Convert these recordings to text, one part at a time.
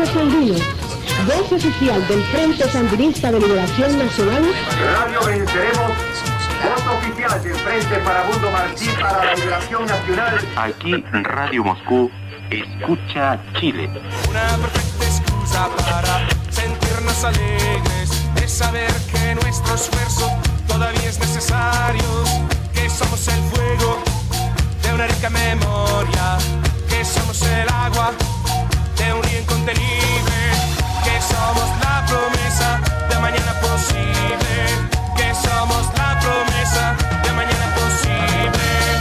Sandino, voz oficial del Frente Sandinista de Liberación Nacional. Radio Venceremos, voz oficial del Frente Farabundo Martí para la Liberación Nacional. Aquí Radio Moscú escucha Chile. Una perfecta excusa para sentirnos alegres, de saber que nuestro esfuerzo todavía es necesario, que somos el fuego de una rica memoria, que somos el agua de un río incontenible, que somos la promesa de mañana posible, que somos la promesa de mañana posible.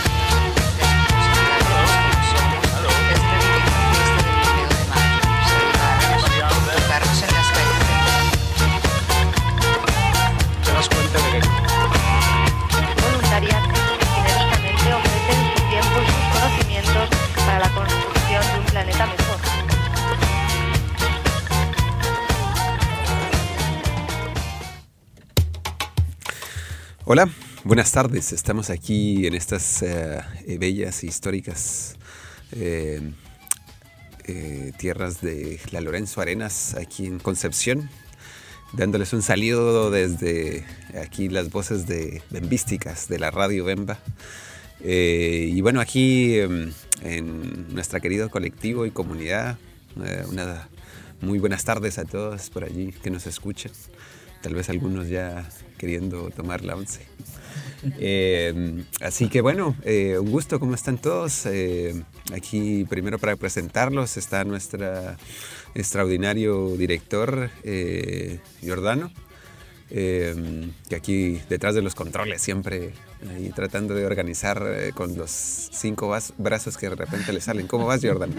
Voluntarias que generosamente ofrecen su tiempo y sus conocimientos para la construcción de un planeta mejor. Hola, buenas tardes. Estamos aquí en estas bellas e históricas tierras de la Lorenzo Arenas, aquí en Concepción, dándoles un saludo desde aquí las voces de bembísticas de la Radio Bemba. Y bueno, aquí en nuestro querido colectivo y comunidad, unas muy buenas tardes a todos por allí que nos escuchan. Tal vez algunos ya queriendo tomar la once. Así que bueno, un gusto, ¿cómo están todos? Aquí primero para presentarlos está nuestro extraordinario director, Giordano, que aquí detrás de los controles siempre ahí tratando de organizar con los 5 brazos que de repente le salen. ¿Cómo vas, Giordano?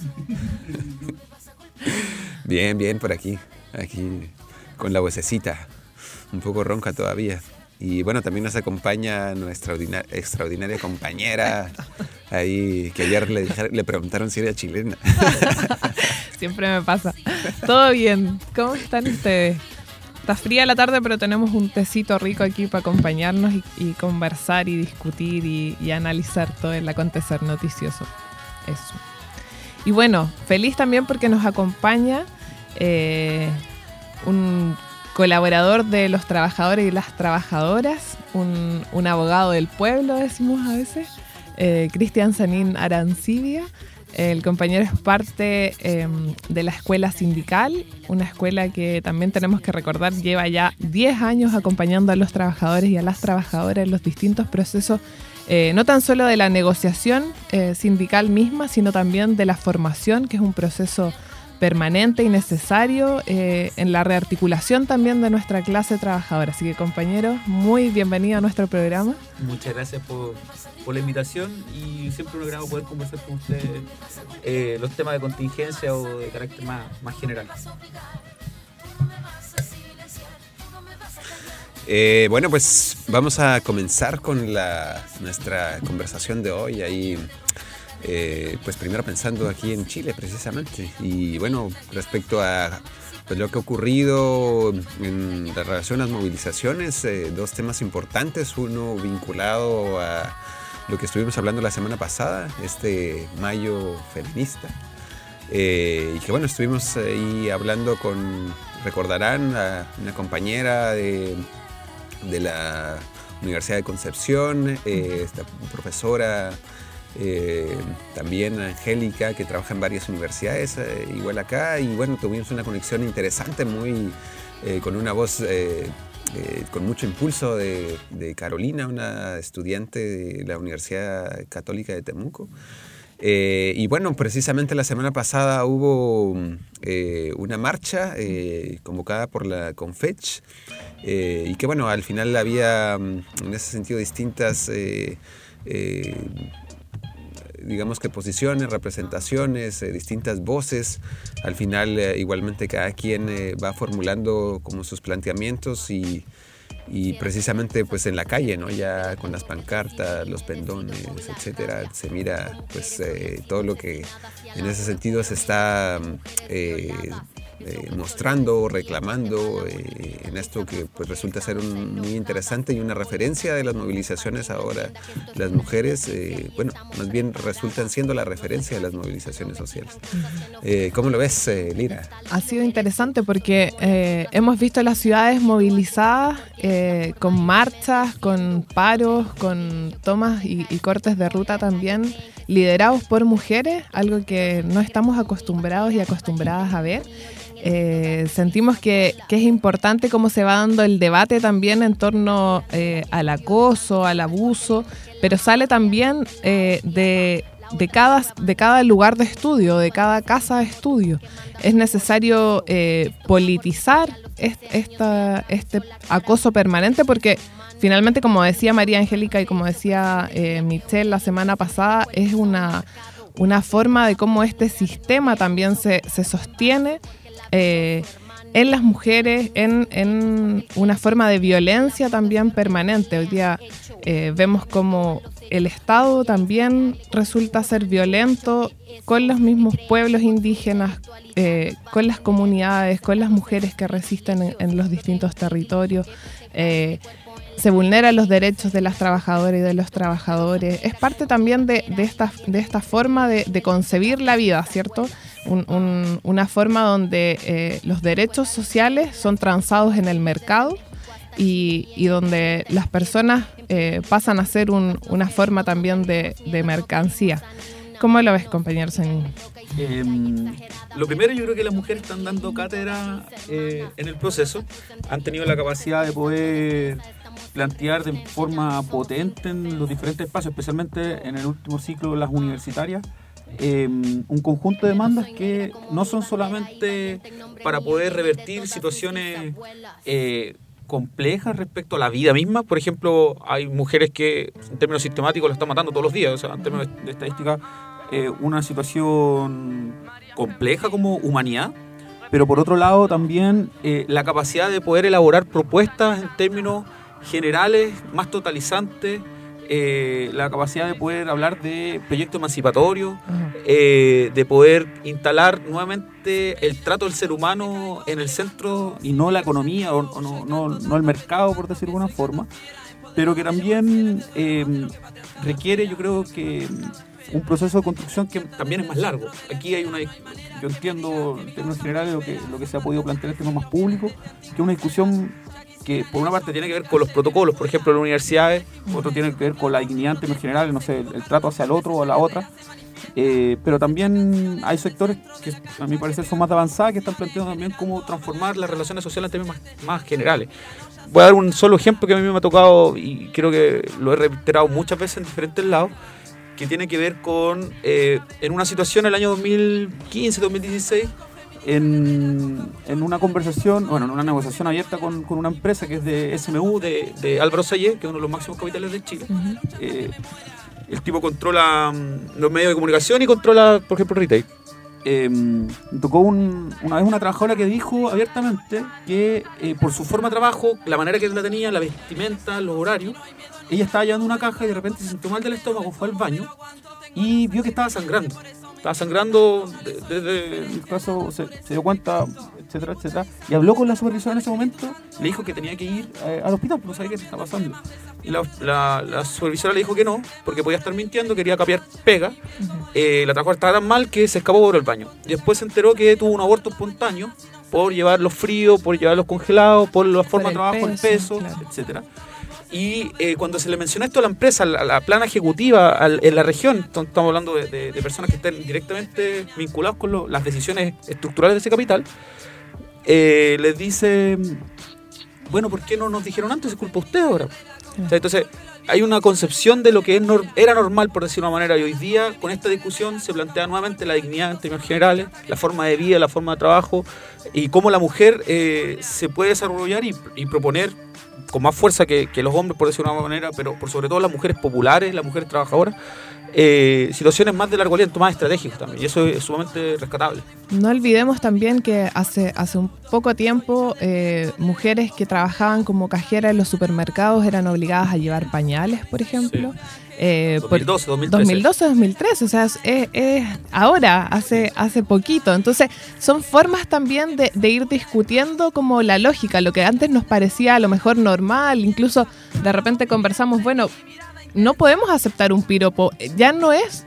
Bien, bien, por aquí con la vocecita, un poco ronca todavía. Y bueno, también nos acompaña nuestra extraordinaria compañera, ahí que ayer le preguntaron si era chilena. Siempre me pasa. Todo bien. ¿Cómo están ustedes? Está fría la tarde, pero tenemos un tecito rico aquí para acompañarnos y conversar y discutir y analizar todo el acontecer noticioso. Eso. Y bueno, feliz también porque nos acompaña un colaborador de los trabajadores y las trabajadoras, un abogado del pueblo, decimos a veces, Cristian Sanín Arancibia. El compañero es parte de la escuela sindical, una escuela que también tenemos que recordar lleva ya 10 años acompañando a los trabajadores y a las trabajadoras en los distintos procesos, no tan solo de la negociación sindical misma, sino también de la formación, que es un proceso permanente y necesario en la rearticulación también de nuestra clase trabajadora. Así que, compañeros, muy bienvenido a nuestro programa. Muchas gracias por la invitación y siempre un agrado poder conversar con ustedes los temas de contingencia o de carácter más general. Bueno, pues vamos a comenzar con nuestra conversación de hoy. Ahí pues primero pensando aquí en Chile precisamente, y bueno, respecto a pues, lo que ha ocurrido en la relación a las movilizaciones, 2 temas importantes, uno vinculado a lo que estuvimos hablando la semana pasada, este mayo feminista, y que bueno, estuvimos ahí hablando recordarán, a una compañera de la Universidad de Concepción, esta profesora también Angélica, que trabaja en varias universidades, igual acá, y bueno, tuvimos una conexión interesante, muy con una voz con mucho impulso de Carolina, una estudiante de la Universidad Católica de Temuco. Y bueno, precisamente la semana pasada hubo una marcha convocada por la Confech, y que bueno, al final había en ese sentido distintas digamos que posiciones, representaciones, distintas voces. Al final igualmente cada quien va formulando como sus planteamientos y precisamente pues en la calle, ¿no? Ya con las pancartas, los pendones, etcétera, se mira pues todo lo que en ese sentido se está mostrando, reclamando en esto que pues resulta ser muy interesante y una referencia de las movilizaciones ahora. Las mujeres, bueno, más bien resultan siendo la referencia de las movilizaciones sociales. ¿Cómo lo ves, Lira? Ha sido interesante porque hemos visto las ciudades movilizadas con marchas, con paros, con tomas y cortes de ruta también, liderados por mujeres, algo que no estamos acostumbrados y acostumbradas a ver. Sentimos que es importante cómo se va dando el debate también en torno al acoso, al abuso, pero sale también de cada lugar de estudio, de cada casa de estudio. Es necesario politizar este acoso permanente porque finalmente, como decía María Angélica y como decía Michelle la semana pasada, es una forma de cómo este sistema también se sostiene en las mujeres, en una forma de violencia también permanente. Hoy día vemos como el Estado también resulta ser violento con los mismos pueblos indígenas, con las comunidades, con las mujeres que resisten en los distintos territorios. Se vulneran los derechos de las trabajadoras y de los trabajadores. Es parte también de esta forma de concebir la vida, ¿cierto? Una forma donde los derechos sociales son transados en el mercado y donde las personas pasan a ser una forma también de mercancía. ¿Cómo lo ves, compañero Sanín? Lo primero, yo creo que las mujeres están dando cátedra en el proceso. Han tenido la capacidad de poder plantear de forma potente en los diferentes espacios, especialmente en el último ciclo de las universitarias, un conjunto de demandas que no son solamente para poder revertir situaciones complejas respecto a la vida misma. Por ejemplo, hay mujeres que en términos sistemáticos las están matando todos los días, o sea, en términos de estadística, una situación compleja como humanidad, pero por otro lado también la capacidad de poder elaborar propuestas en términos generales, más totalizantes, la capacidad de poder hablar de proyectos emancipatorios, de poder instalar nuevamente el trato del ser humano en el centro y no la economía o no el mercado, por decirlo de alguna forma, pero que también requiere, yo creo que un proceso de construcción que también es más largo. Aquí hay yo entiendo en términos generales lo que se ha podido plantear en términos más públicos, que es una discusión que por una parte tiene que ver con los protocolos, por ejemplo, en las universidades, otro tiene que ver con la dignidad en términos generales, no sé, el trato hacia el otro o a la otra, pero también hay sectores que a mi parecer son más de avanzada, que están planteando también cómo transformar las relaciones sociales en términos más generales. Voy a dar un solo ejemplo que a mí me ha tocado y creo que lo he reiterado muchas veces en diferentes lados, que tiene que ver con, en una situación en el año 2015-2016, en una conversación, bueno, en una negociación abierta con una empresa que es de SMU, de Álvaro Sayé, que es uno de los máximos capitales de Chile. El tipo controla los medios de comunicación y controla, por ejemplo, retail. Tocó una vez una trabajadora que dijo abiertamente que por su forma de trabajo, la manera que la tenía, la vestimenta, los horarios, ella estaba llevando una caja y de repente se sintió mal del estómago, fue al baño y vio que estaba sangrando. Estaba sangrando, desde el caso se dio cuenta, etcétera, etcétera. Y habló con la supervisora en ese momento, le dijo que tenía que ir al hospital, porque no sabía qué se estaba pasando. Y la supervisora le dijo que no, porque podía estar mintiendo, quería capear pega. La trabajadora estaba tan mal que se escapó por el baño. Y después se enteró que tuvo un aborto espontáneo por llevarlos fríos, por llevarlos congelados, por la forma de trabajo, el peso, claro, etcétera. Y cuando se le mencionó esto a la empresa, a la plana ejecutiva en la región, estamos hablando de personas que estén directamente vinculadas con las decisiones estructurales de ese capital, les dice, bueno, ¿por qué no nos dijeron antes? Es culpa de usted ahora. O sea, entonces, hay una concepción de lo que era normal, por decirlo de una manera, y hoy día, con esta discusión, se plantea nuevamente la dignidad en términos generales, la forma de vida, la forma de trabajo, y cómo la mujer se puede desarrollar y proponer con más fuerza que los hombres, por decirlo de una manera, pero por sobre todo las mujeres populares, las mujeres trabajadoras, situaciones más de largo aliento, más estratégicos también, y eso es sumamente rescatable. No olvidemos también que hace un poco tiempo mujeres que trabajaban como cajeras en los supermercados eran obligadas a llevar pañales, por ejemplo. Sí. 2012, 2013, o sea, es ahora, hace poquito. Entonces, son formas también de ir discutiendo como la lógica, lo que antes nos parecía a lo mejor normal, incluso de repente conversamos, bueno, no podemos aceptar un piropo, ya no es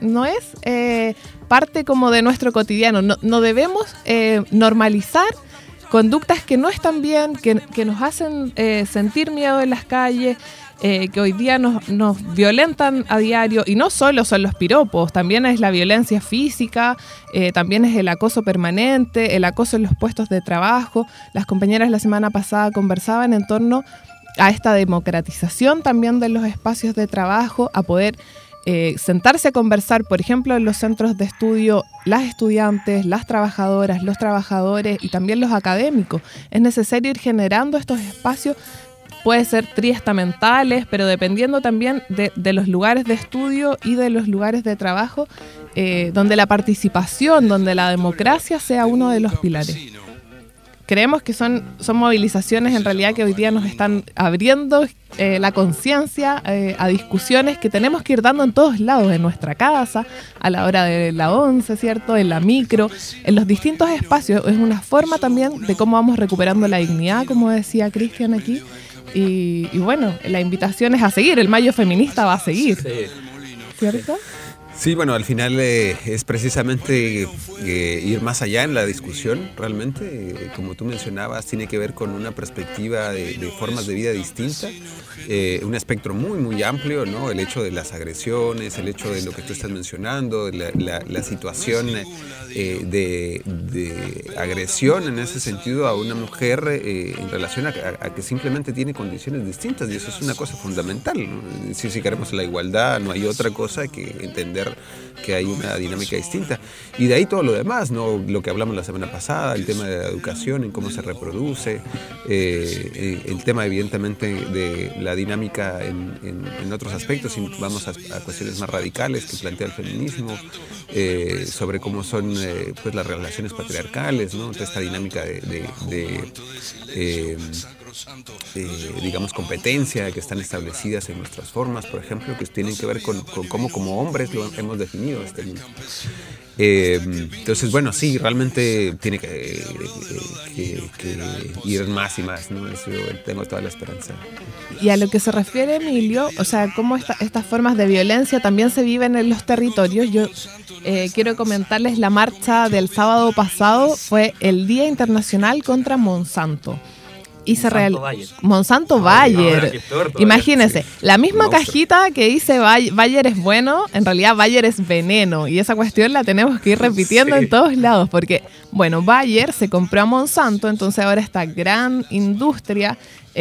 parte como de nuestro cotidiano, no debemos normalizar conductas que no están bien, que nos hacen sentir miedo en las calles, que hoy día nos violentan a diario, y no solo son los piropos, también es la violencia física, también es el acoso permanente, el acoso en los puestos de trabajo. Las compañeras la semana pasada conversaban en torno a esta democratización también de los espacios de trabajo, a poder sentarse a conversar, por ejemplo, en los centros de estudio, las estudiantes, las trabajadoras, los trabajadores y también los académicos. Es necesario ir generando estos espacios. Puede ser triestamentales, pero dependiendo también de los lugares de estudio y de los lugares de trabajo, donde la participación, donde la democracia sea uno de los pilares. Creemos que son movilizaciones en realidad que hoy día nos están abriendo la conciencia a discusiones que tenemos que ir dando en todos lados, en nuestra casa, a la hora de la 11, ¿cierto? En la micro, en los distintos espacios. Es una forma también de cómo vamos recuperando la dignidad, como decía Cristian aquí. Y bueno, la invitación es a seguir, el Mayo Feminista va a seguir, ¿cierto? Sí, bueno, al final es precisamente ir más allá en la discusión, realmente, como tú mencionabas, tiene que ver con una perspectiva de formas de vida distintas, un espectro muy, muy amplio, ¿no? El hecho de las agresiones, el hecho de lo que tú estás mencionando, la situación de agresión en ese sentido a una mujer en relación a que simplemente tiene condiciones distintas, y eso es una cosa fundamental, ¿no? Si queremos la igualdad, no hay otra cosa que entender que hay una dinámica distinta, y de ahí todo lo demás, ¿no? Lo que hablamos la semana pasada, el tema de la educación, en cómo se reproduce, el tema evidentemente de la dinámica en otros aspectos, y vamos a cuestiones más radicales que plantea el feminismo, sobre cómo son pues las relaciones patriarcales, ¿no? Toda esta dinámica digamos, competencia que están establecidas en nuestras formas, por ejemplo, que tienen que ver con cómo como hombres lo hemos definido este mundo. Entonces, bueno, sí, realmente tiene que ir más y más, ¿no? Eso yo tengo toda la esperanza. Y a lo que se refiere Emilio, o sea, cómo estas formas de violencia también se viven en los territorios. Yo quiero comentarles, la marcha del sábado pasado fue el Día Internacional contra Monsanto. Y Monsanto Bayer. Imagínense, la misma cajita que dice Bayer es bueno, en realidad Bayer es veneno. Y esa cuestión la tenemos que ir repitiendo en todos lados. Porque, bueno, Bayer se compró a Monsanto, entonces ahora esta gran industria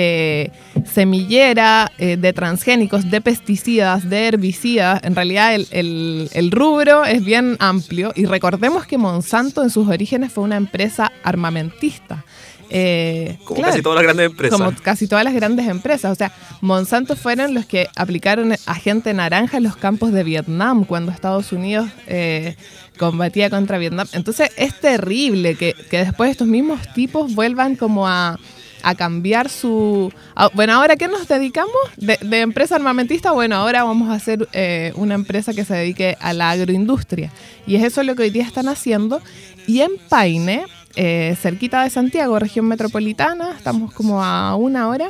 semillera de transgénicos, de pesticidas, de herbicidas. En realidad el rubro es bien amplio. Y recordemos que Monsanto en sus orígenes fue una empresa armamentista. Como claro, casi todas las grandes empresas. Como casi todas las grandes empresas. O sea, Monsanto fueron los que aplicaron agente naranja en los campos de Vietnam cuando Estados Unidos combatía contra Vietnam. Entonces es terrible que después estos mismos tipos vuelvan como a cambiar su... Bueno, ¿ahora qué nos dedicamos? De empresa armamentista, bueno, ahora vamos a hacer una empresa que se dedique a la agroindustria. Y es eso lo que hoy día están haciendo. Y en Paine, cerquita de Santiago, región metropolitana, estamos como a 1 hora,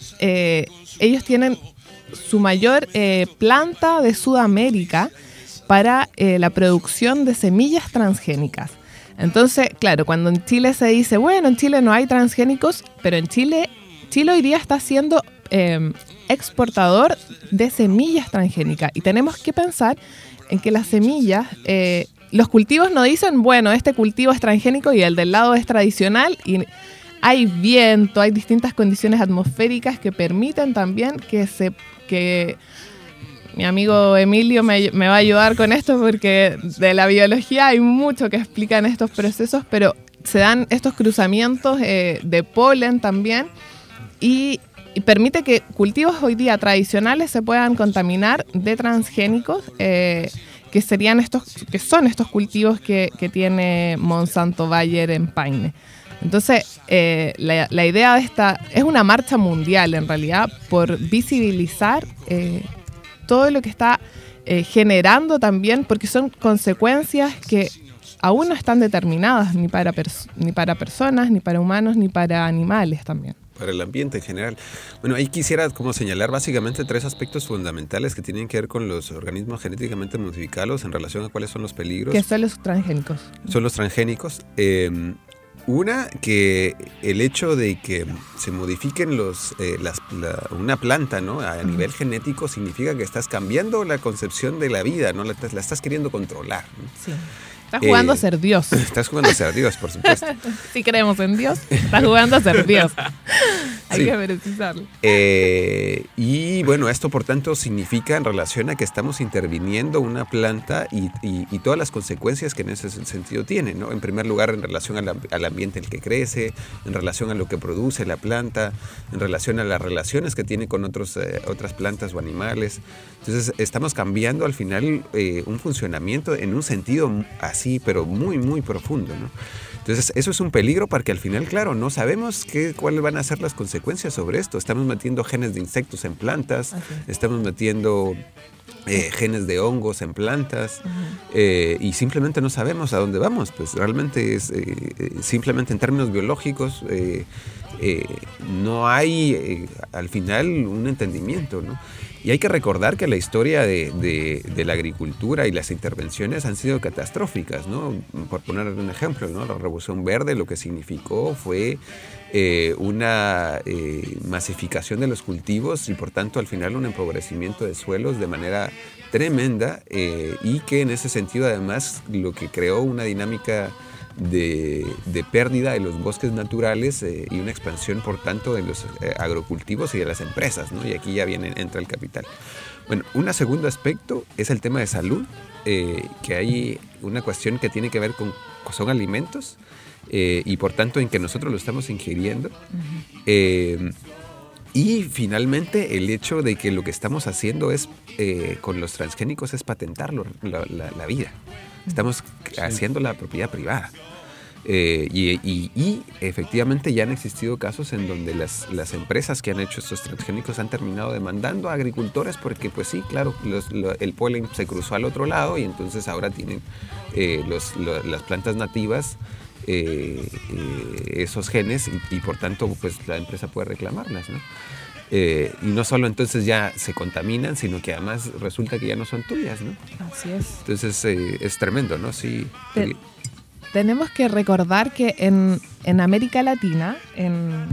ellos tienen su mayor planta de Sudamérica para la producción de semillas transgénicas. Entonces, claro, cuando en Chile se dice, bueno, en Chile no hay transgénicos, pero en Chile hoy día está siendo exportador de semillas transgénicas. Y tenemos que pensar en que las semillas, los cultivos no dicen, bueno, este cultivo es transgénico y el del lado es tradicional. Y hay viento, hay distintas condiciones atmosféricas que permiten también que mi amigo Emilio me va a ayudar con esto, porque de la biología hay mucho que explica en estos procesos, pero se dan estos cruzamientos de polen también, y y permite que cultivos hoy día tradicionales se puedan contaminar de transgénicos, que son estos cultivos que tiene Monsanto Bayer en Paine. Entonces, la idea de esta es una marcha mundial, en realidad, por visibilizar todo lo que está generando también, porque son consecuencias que aún no están determinadas ni para personas, ni para humanos, ni para animales también. Para el ambiente en general. Bueno, ahí quisiera como señalar básicamente 3 aspectos fundamentales que tienen que ver con los organismos genéticamente modificados en relación a cuáles son los peligros. ¿Qué son los transgénicos? Son los transgénicos. Una, que el hecho de que se modifiquen una planta, ¿no?, a nivel genético significa que estás cambiando la concepción de la vida, ¿no? La estás queriendo controlar, ¿no? Sí. Estás jugando a ser Dios. Estás jugando a ser Dios, por supuesto. Si creemos en Dios, estás jugando a ser Dios. Hay que precisarlo. Y bueno, esto por tanto significa en relación a que estamos interviniendo una planta y todas las consecuencias que en ese sentido tiene, ¿no? En primer lugar, en relación al ambiente en el que crece, en relación a lo que produce la planta, en relación a las relaciones que tiene con otras plantas o animales. Entonces, estamos cambiando al final un funcionamiento en un sentido así, pero muy, muy profundo, ¿no? Entonces, eso es un peligro porque al final, claro, no sabemos cuáles van a ser las consecuencias sobre esto. Estamos metiendo genes de insectos en plantas, estamos metiendo genes de hongos en plantas, y simplemente no sabemos a dónde vamos. Pues realmente es simplemente en términos biológicos no hay al final un entendimiento, ¿no? Y hay que recordar que la historia de la agricultura y las intervenciones han sido catastróficas, ¿no? Por poner un ejemplo, ¿no? La Revolución Verde lo que significó fue una masificación de los cultivos y por tanto al final un empobrecimiento de suelos de manera tremenda, y que en ese sentido además lo que creó una dinámica de pérdida de los bosques naturales y una expansión por tanto de los agrocultivos y de las empresas, ¿no? Y aquí ya entra el capital. Bueno, un segundo aspecto es el tema de salud, que hay una cuestión que tiene que ver son alimentos, y por tanto en que nosotros lo estamos ingiriendo. Y finalmente el hecho de que lo que estamos haciendo es con los transgénicos es patentar la vida. Estamos haciendo la propiedad privada. Y efectivamente ya han existido casos en donde las empresas que han hecho estos transgénicos han terminado demandando a agricultores porque, pues sí, claro, el polen se cruzó al otro lado y entonces ahora tienen las plantas nativas esos genes y por tanto pues la empresa puede reclamarlas, ¿no? Y no solo entonces ya se contaminan, sino que además resulta que ya no son tuyas, ¿no? Así es. Entonces es tremendo, ¿no? Sí. Tenemos que recordar que en América Latina, en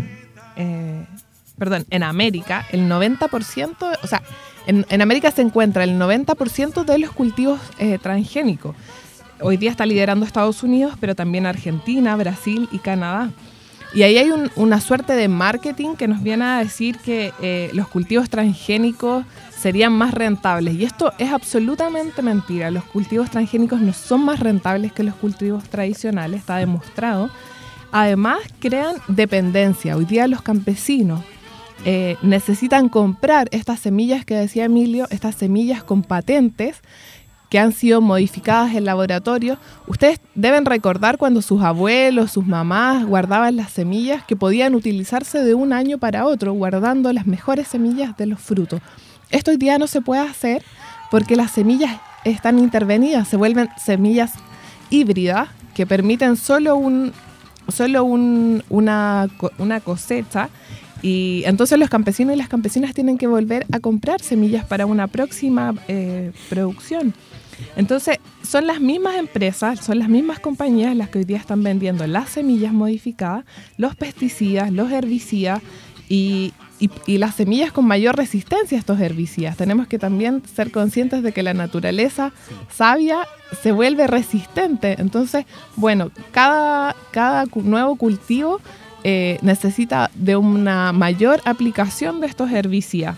América, el 90%, o sea, en América se encuentra el 90% de los cultivos transgénicos. Hoy día está liderando Estados Unidos, pero también Argentina, Brasil y Canadá. Y ahí hay una suerte de marketing que nos viene a decir que los cultivos transgénicos serían más rentables. Y esto es absolutamente mentira. Los cultivos transgénicos no son más rentables que los cultivos tradicionales, está demostrado. Además, crean dependencia. Hoy día los campesinos necesitan comprar estas semillas que decía Emilio, estas semillas con patentes, que han sido modificadas en laboratorio. Ustedes deben recordar cuando sus abuelos, sus mamás guardaban las semillas que podían utilizarse de un año para otro, guardando las mejores semillas de los frutos. Esto hoy día no se puede hacer porque las semillas están intervenidas, se vuelven semillas híbridas que permiten solo una cosecha. Y entonces los campesinos y las campesinas tienen que volver a comprar semillas para una próxima producción. Entonces son las mismas empresas, son las mismas compañías las que hoy día están vendiendo las semillas modificadas, los pesticidas, los herbicidas y las semillas con mayor resistencia a estos herbicidas. Tenemos que también ser conscientes de que la naturaleza sabia se vuelve resistente. Entonces, bueno, cada nuevo cultivo necesita de una mayor aplicación de estos herbicidas,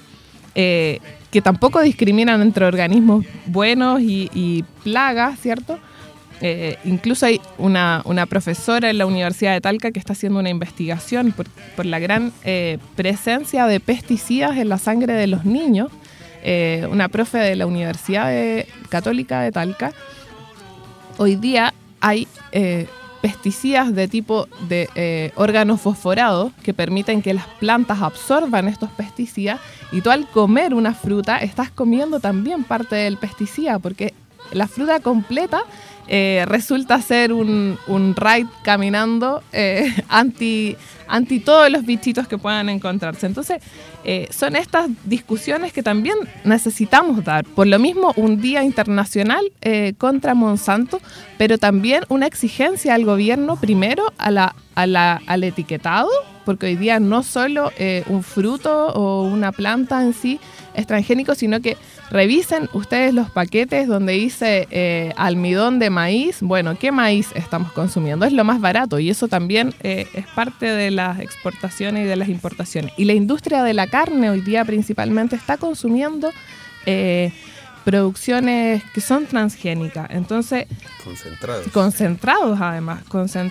que tampoco discriminan entre organismos buenos y plagas, ¿cierto? incluso hay una profesora en la Universidad de Talca que está haciendo una investigación por la gran presencia de pesticidas en la sangre de los niños. Una profe de la Universidad Católica de Talca. Hoy día hay pesticidas de tipo de órganos fosforados que permiten que las plantas absorban estos pesticidas, y tú al comer una fruta estás comiendo también parte del pesticida, porque la fruta completa resulta ser un raid caminando anti todos los bichitos que puedan encontrarse. Entonces, son estas discusiones que también necesitamos dar. Por lo mismo, un día internacional contra Monsanto, pero también una exigencia al gobierno, primero al etiquetado, porque hoy día no solo un fruto o una planta en sí es transgénico, sino que revisen ustedes los paquetes donde dice almidón de maíz. Bueno, ¿qué maíz estamos consumiendo? Es lo más barato, y eso también es parte de las exportaciones y de las importaciones. Y la industria de la carne hoy día principalmente está consumiendo producciones que son transgénicas. Entonces, concentrados además.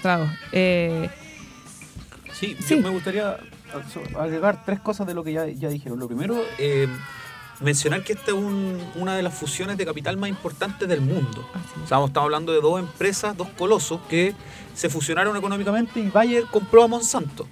Sí, yo me gustaría agregar 3 cosas de lo que ya dijeron. Lo primero, mencionar que esta es una de las fusiones de capital más importantes del mundo. O sea, estamos hablando de 2 empresas, 2 colosos que se fusionaron económicamente, y Bayer compró a Monsanto.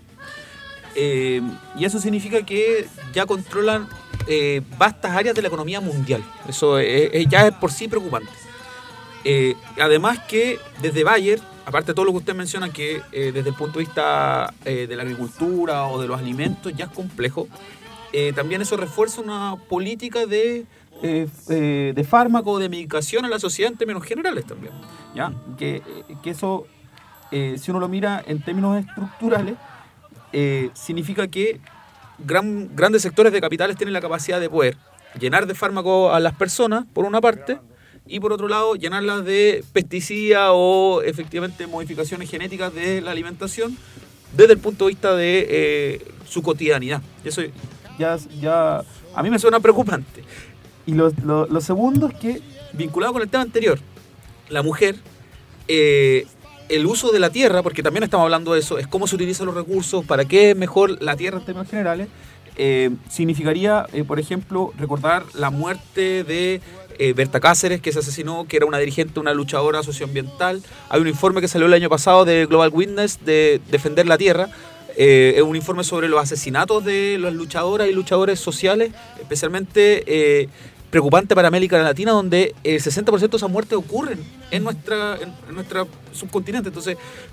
Y eso significa que ya controlan vastas áreas de la economía mundial. Eso ya es por sí preocupante. Además que desde Bayer, aparte de todo lo que ustedes mencionan, que desde el punto de vista de la agricultura o de los alimentos ya es complejo, también eso refuerza una política de fármaco, de medicación a la sociedad en términos generales también, ¿ya? Que eso, si uno lo mira en términos estructurales, significa que grandes sectores de capitales tienen la capacidad de poder llenar de fármacos a las personas, por una parte, y por otro lado llenarlas de pesticidas o efectivamente modificaciones genéticas de la alimentación desde el punto de vista de su cotidianidad. Eso ya a mí me suena preocupante. Y lo segundo es que, vinculado con el tema anterior, la mujer, el uso de la tierra, porque también estamos hablando de eso, es cómo se utilizan los recursos, para qué es mejor la tierra en términos generales, significaría, por ejemplo, recordar la muerte de Berta Cáceres, que se asesinó, que era una dirigente, una luchadora socioambiental. Hay un informe que salió el año pasado de Global Witness de Defender la Tierra. Es un informe sobre los asesinatos de las luchadoras y luchadores sociales, especialmente preocupante para América Latina, donde el 60% de esas muertes ocurren en nuestra subcontinente. Entonces,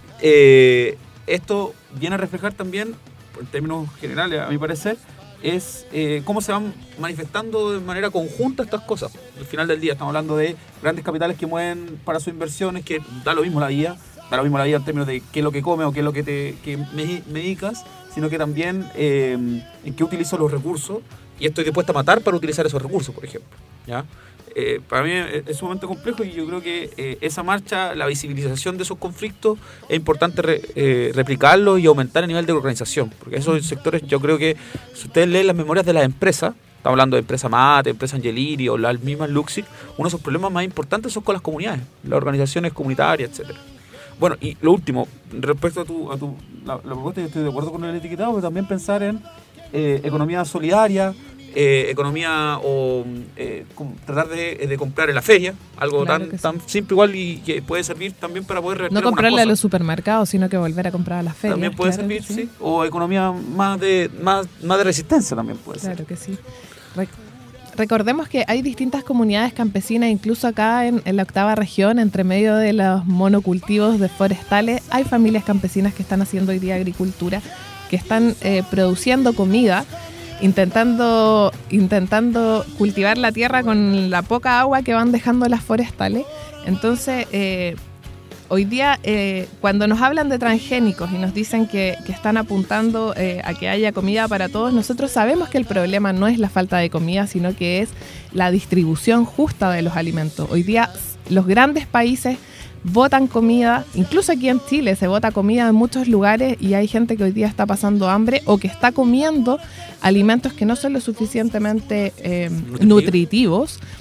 esto viene a reflejar también, en términos generales, a mi parecer, es cómo se van manifestando de manera conjunta estas cosas. Al final del día estamos hablando de grandes capitales que mueven para sus inversiones, que da lo mismo la vida en términos de qué es lo que comes o qué es lo que medicas, sino que también en qué utilizo los recursos, y estoy dispuesto a matar para utilizar esos recursos, por ejemplo, ¿ya? Para mí es sumamente complejo, y yo creo que esa marcha, la visibilización de esos conflictos, es importante replicarlos y aumentar el nivel de organización, porque esos sectores, yo creo que si ustedes leen las memorias de las empresas, estamos hablando de empresa Mate, empresa Angeliri o las mismas Luxic, uno de esos problemas más importantes son con las comunidades, las organizaciones comunitarias, etcétera. Bueno, y lo último, respecto a la propuesta, yo estoy de acuerdo con el etiquetado, pero también pensar en economía solidaria, economía o tratar de comprar en la feria, algo claro tan simple igual, y que puede servir también para poder revertir. No comprarle a los supermercados, sino que volver a comprar a las ferias. También puede servir, sí. O economía más de resistencia también puede ser. Claro que sí. Recordemos que hay distintas comunidades campesinas, incluso acá en la 8ª región, entre medio de los monocultivos de forestales, hay familias campesinas que están haciendo hoy día agricultura, que están produciendo comida, intentando cultivar la tierra con la poca agua que van dejando las forestales. Entonces, hoy día, cuando nos hablan de transgénicos y nos dicen que están apuntando a que haya comida para todos, nosotros sabemos que el problema no es la falta de comida, sino que es la distribución justa de los alimentos. Hoy día los grandes países botan comida, incluso aquí en Chile se bota comida en muchos lugares, y hay gente que hoy día está pasando hambre o que está comiendo alimentos que no son lo suficientemente nutritivos.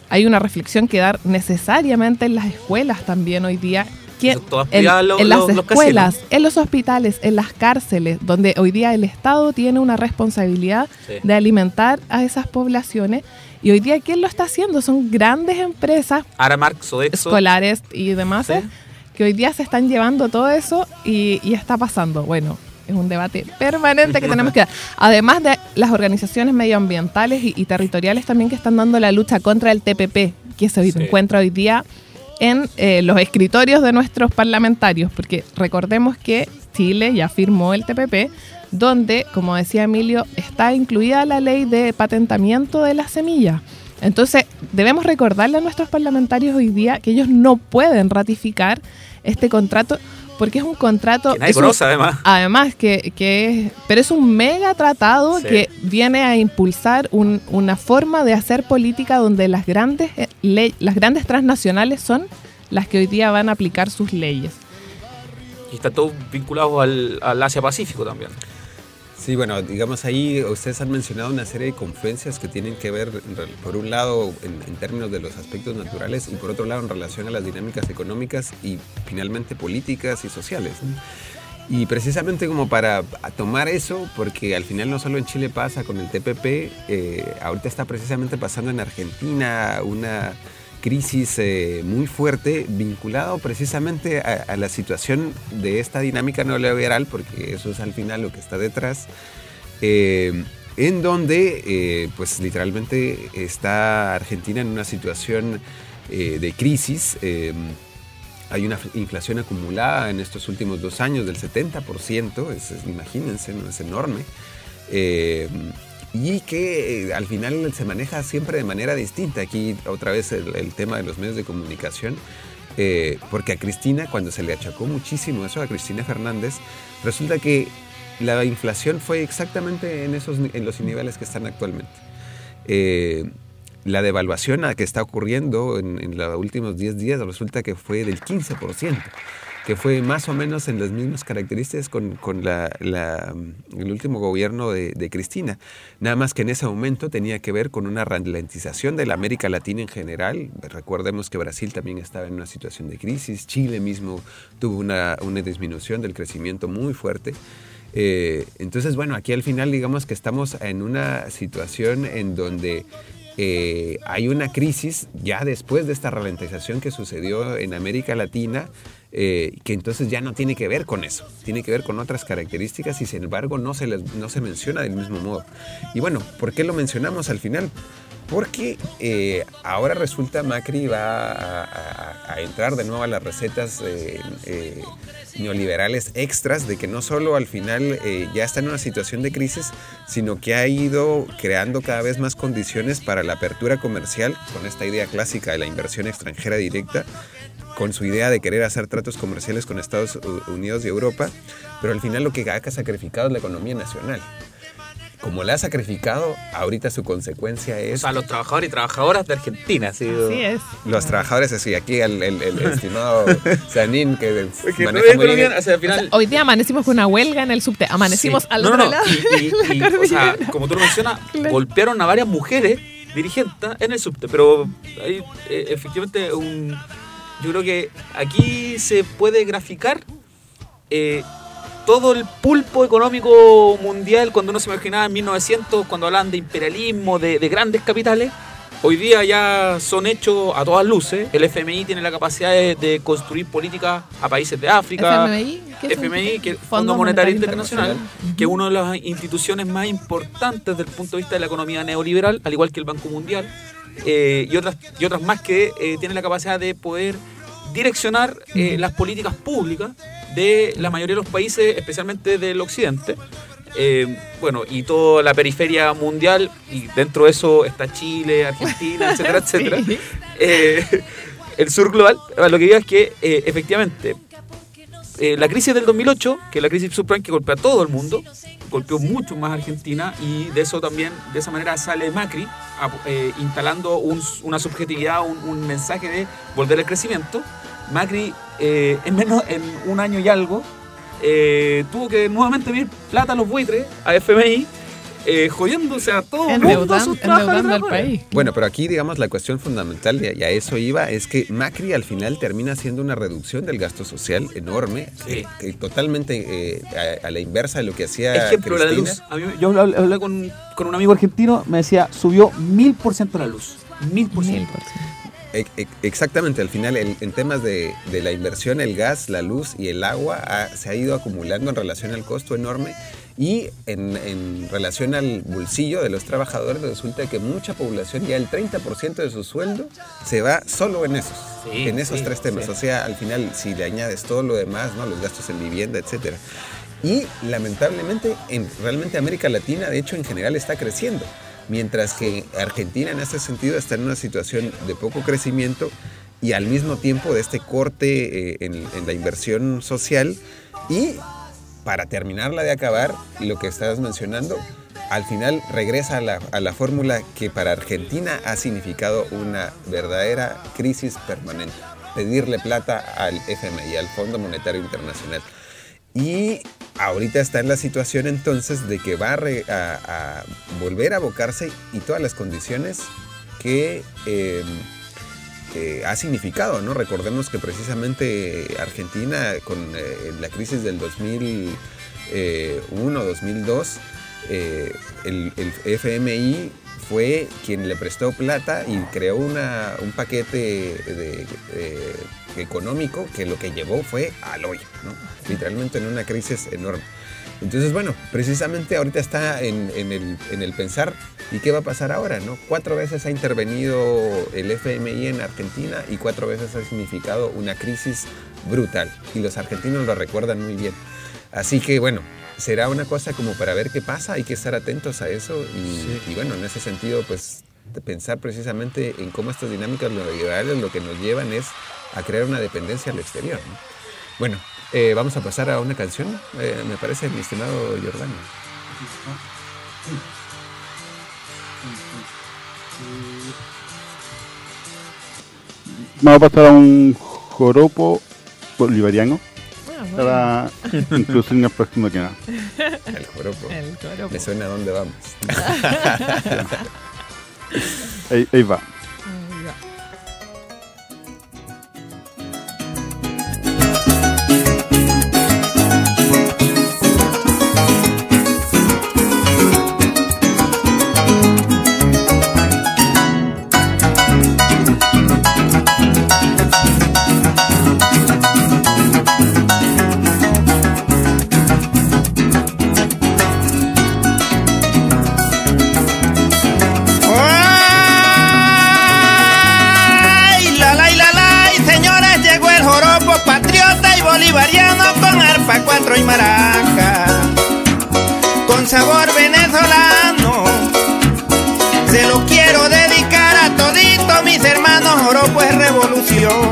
hay una reflexión que dar necesariamente en las escuelas también hoy día. Eso todas En privadas las los escuelas, casinos. en los hospitales, en las cárceles, donde hoy día el Estado tiene una responsabilidad Sí. de alimentar a esas poblaciones. Y hoy día, ¿quién lo está haciendo? Son grandes empresas Aramark, Sodexo. escolares y demás, Sí. que hoy día se están llevando todo eso y está pasando. Bueno, es un debate permanente que tenemos que dar. Además de las organizaciones medioambientales y territoriales también que están dando la lucha contra el TPP, que se Sí. encuentra hoy día en los escritorios de nuestros parlamentarios, porque recordemos que Chile ya firmó el TPP, donde, como decía Emilio, está incluida la ley de patentamiento de las semillas. Entonces, debemos recordarle a nuestros parlamentarios hoy día que ellos no pueden ratificar este contrato, porque es un contrato... Que nadie conoce, además. Además, pero es un mega tratado Sí. que viene a impulsar una forma de hacer política donde las grandes transnacionales son las que hoy día van a aplicar sus leyes. Y está todo vinculado al Asia-Pacífico también. Sí, bueno, digamos ahí ustedes han mencionado una serie de confluencias que tienen que ver, por un lado, en términos de los aspectos naturales y por otro lado en relación a las dinámicas económicas y finalmente políticas y sociales. Y precisamente como para tomar eso, porque al final no solo en Chile pasa con el TPP, ahorita está precisamente pasando en Argentina una crisis muy fuerte vinculado precisamente a la situación de esta dinámica neoliberal, porque eso es al final lo que está detrás, en donde pues literalmente está Argentina en una situación de crisis. Hay una inflación acumulada en estos últimos 2 años del 70%, imagínense, ¿no? Es enorme. Y que al final se maneja siempre de manera distinta. Aquí otra vez el tema de los medios de comunicación, porque a Cristina, cuando se le achacó muchísimo eso a Cristina Fernández, resulta que la inflación fue exactamente en los niveles que están actualmente. La devaluación que está ocurriendo en los últimos 10 días resulta que fue del 15%. Que fue más o menos en las mismas características con el último gobierno de Cristina. Nada más que en ese momento tenía que ver con una ralentización de la América Latina en general. Recordemos que Brasil también estaba en una situación de crisis. Chile mismo tuvo una disminución del crecimiento muy fuerte. Entonces, bueno, aquí al final digamos que estamos en una situación en donde hay una crisis ya después de esta ralentización que sucedió en América Latina, que entonces ya no tiene que ver con eso, tiene que ver con otras características y sin embargo no se menciona del mismo modo. Y bueno, ¿por qué lo mencionamos al final? Porque ahora resulta Macri va a entrar de nuevo a las recetas neoliberales extras, de que no solo al final ya está en una situación de crisis, sino que ha ido creando cada vez más condiciones para la apertura comercial, con esta idea clásica de la inversión extranjera directa, con su idea de querer hacer tratos comerciales con Estados Unidos y Europa, pero al final lo que ha sacrificado es la economía nacional. Como la ha sacrificado, ahorita su consecuencia es... O sea, los trabajadores y trabajadoras de Argentina. ¿Sí? Así es. Los trabajadores, así, aquí el estimado Sanín, que maneja muy bien. O sea, al final... O sea, hoy día amanecimos con una huelga en el subte, amanecimos Sí. al otro lado Y, de la o sea, cordillera. como tú lo mencionas, Claro. golpearon a varias mujeres dirigentes en el subte, pero hay efectivamente yo creo que aquí se puede graficar todo el pulpo económico mundial cuando uno se imaginaba en 1900, cuando hablaban de imperialismo, de grandes capitales. Hoy día ya son hechos a todas luces. El FMI tiene la capacidad de construir políticas a países de África. FMI, ¿qué es FMI, que es Fondo Fondo Monetario Monetario Internacional, que es una de las instituciones más importantes desde el punto de vista de la economía neoliberal, al igual que el Banco Mundial, y otras más que tienen la capacidad de poder direccionar las políticas públicas de la mayoría de los países, especialmente del occidente. Bueno, y toda la periferia mundial, y dentro de eso está Chile, Argentina, etcétera, etcétera. Sí. El sur global, lo que digo es que efectivamente la crisis del 2008, que es la crisis subprime que golpea a todo el mundo, golpeó mucho más a Argentina, y de eso también, de esa manera sale Macri instalando una subjetividad, un mensaje de volver al crecimiento. Macri en un año y algo tuvo que nuevamente pedir plata a los buitres, a FMI, jodiéndose a todo el mundo, a sus endeudando al trabajadores. país. Bueno, pero aquí, digamos, la cuestión fundamental, y a eso iba, es que Macri al final termina haciendo una reducción del gasto social enorme, Sí. que totalmente a la inversa de lo que hacía Ejemplo, la de Cristina. luz. Yo hablé con un amigo argentino, me decía, subió 1000% la luz. 1000%. Exactamente, al final en temas de la inversión, el gas, la luz y el agua se ha ido acumulando en relación al costo enorme, y en relación al bolsillo de los trabajadores resulta que mucha población, ya el 30% de su sueldo se va solo en esos tres temas. Sí. O sea, al final si le añades todo lo demás, ¿no? Los gastos en vivienda, etcétera. Y lamentablemente realmente América Latina, de hecho, en general está creciendo. Mientras que Argentina en ese sentido está en una situación de poco crecimiento y al mismo tiempo de este corte en la inversión social. Y para terminarla de acabar, lo que estabas mencionando, al final regresa a la fórmula que para Argentina ha significado una verdadera crisis permanente: pedirle plata al FMI, al Fondo Monetario Internacional. Y ahorita está en la situación entonces de que va a volver a abocarse, y todas las condiciones que ha significado, ¿no? Recordemos que precisamente Argentina, con la crisis del 2001, 2002, el FMI fue quien le prestó plata y creó un paquete económico que lo que llevó fue al hoyo, ¿no? Literalmente en una crisis enorme. Entonces, bueno, precisamente ahorita está en el pensar, ¿y qué va a pasar ahora, no? 4 veces ha intervenido el FMI en Argentina y 4 veces ha significado una crisis brutal. Y los argentinos lo recuerdan muy bien. Así que, bueno, será una cosa como para ver qué pasa, hay que estar atentos a eso. Y bueno, en ese sentido, pues, pensar precisamente en cómo estas dinámicas neoliberales lo que nos llevan es a crear una dependencia al exterior, ¿no? Bueno, vamos a pasar a una canción, me parece, mi estimado Jordano. Vamos a pasar a un joropo bolivariano Bueno. para introducir el próximo tema. El joropo. El joropo. Me suena a dónde vamos. Ahí va. Ahí va. Bolivariano con arpa, cuatro y maraca, con sabor venezolano. Se lo quiero dedicar a toditos mis hermanos. Joropo es revolución,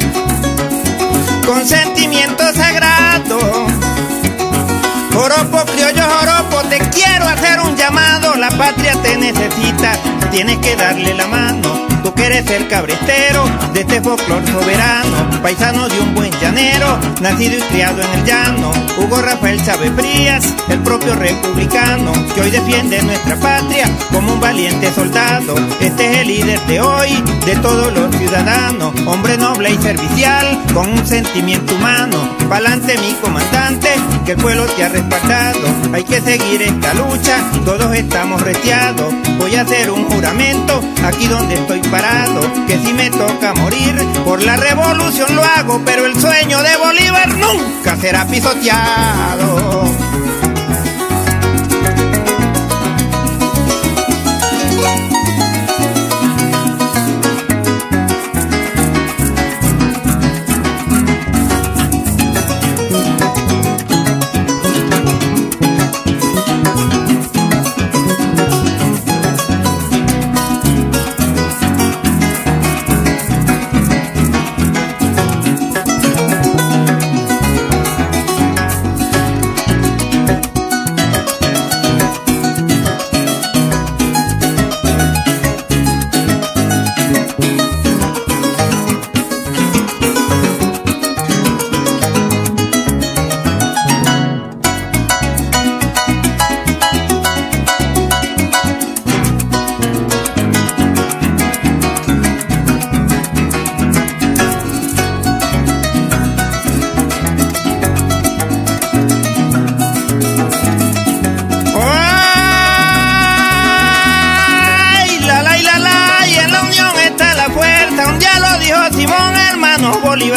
con sentimiento sagrado. Joropo, criollo, joropo, te quiero hacer un llamado. La patria te necesita, tienes que darle la mano. Tú que eres el cabretero de este folclor soberano, paisano de un buen llanero, nacido y criado en el llano. Hugo Rafael Chávez Frías, el propio republicano, que hoy defiende nuestra patria como un valiente soldado. Este es el líder de hoy, de todos los ciudadanos, hombre noble y servicial, con un sentimiento humano. Pa'lante mi comandante, que el pueblo te ha respaldado. Hay que seguir esta lucha, todos estamos reteados. Voy a hacer un juramento aquí donde estoy parado, que si me toca morir por la revolución lo hago, pero el sueño de Bolívar nunca será pisoteado.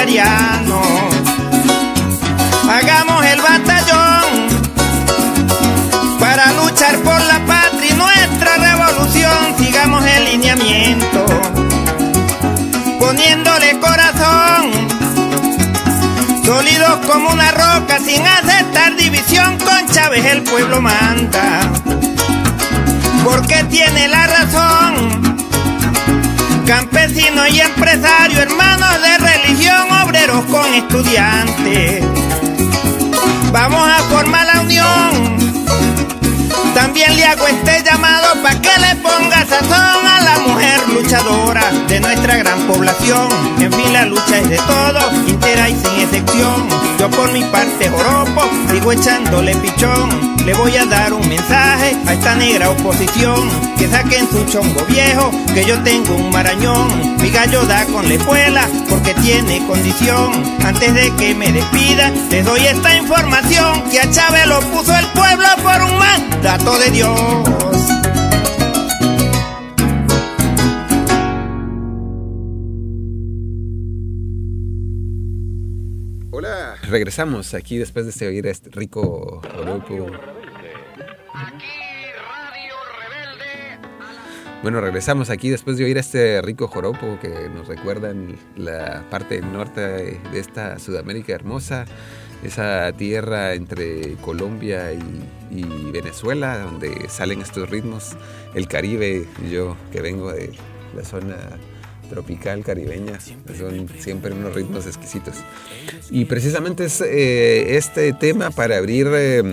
bolivariano. Hagamos el batallón para luchar por la patria y nuestra revolución. Sigamos el lineamiento, poniéndole corazón, sólidos como una roca, sin aceptar división. Con Chávez el pueblo manda, porque tiene la razón. Campesinos y empresarios, hermanos de religión, obreros con estudiantes, vamos a formar la unión. También le hago este llamado pa' que le ponga sazón a la mujer luchadora de nuestra gran población. En fin, la lucha es de todos, entera y sin excepción. Yo por mi parte, joropo, sigo echándole pichón. Le voy a dar un mensaje a esta negra oposición, que saquen su chongo viejo, que yo tengo un marañón. Mi gallo da con la espuela porque tiene condición. Antes de que me despida, les doy esta información, que a Chávez lo puso el pueblo por un mandato de Dios. Hola, regresamos aquí después de oír a este rico joropo. Bueno, regresamos aquí después de oír a este rico joropo que nos recuerdan la parte norte de esta Sudamérica hermosa, esa tierra entre Colombia y Venezuela, donde salen estos ritmos, el Caribe. Yo que vengo de la zona tropical caribeña, son siempre unos ritmos exquisitos. Y precisamente es este tema para abrir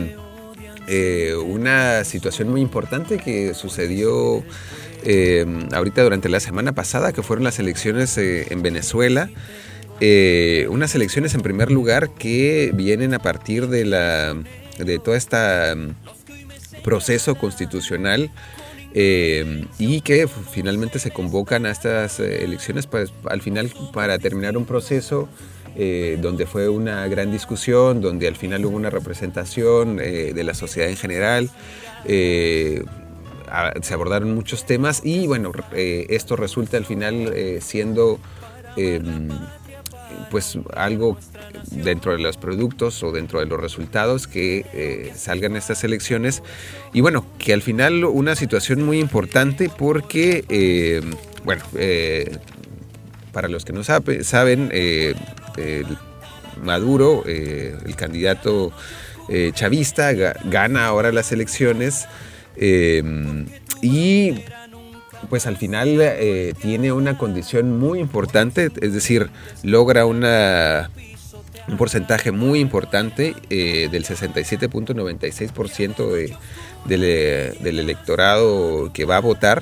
una situación muy importante que sucedió ahorita durante la semana pasada, que fueron las elecciones en Venezuela. Unas elecciones en primer lugar que vienen a partir de todo este proceso constitucional, y que finalmente se convocan a estas elecciones pues, al final para terminar un proceso donde fue una gran discusión, donde al final hubo una representación de la sociedad en general. Se abordaron muchos temas y bueno, esto resulta al final siendo pues algo dentro de los productos o dentro de los resultados que salgan estas elecciones. Y bueno, que al final una situación muy importante porque, para los que no saben, Maduro, el candidato chavista, gana ahora las elecciones y pues al final tiene una condición muy importante, es decir, logra un porcentaje muy importante del 67.96% del electorado que va a votar.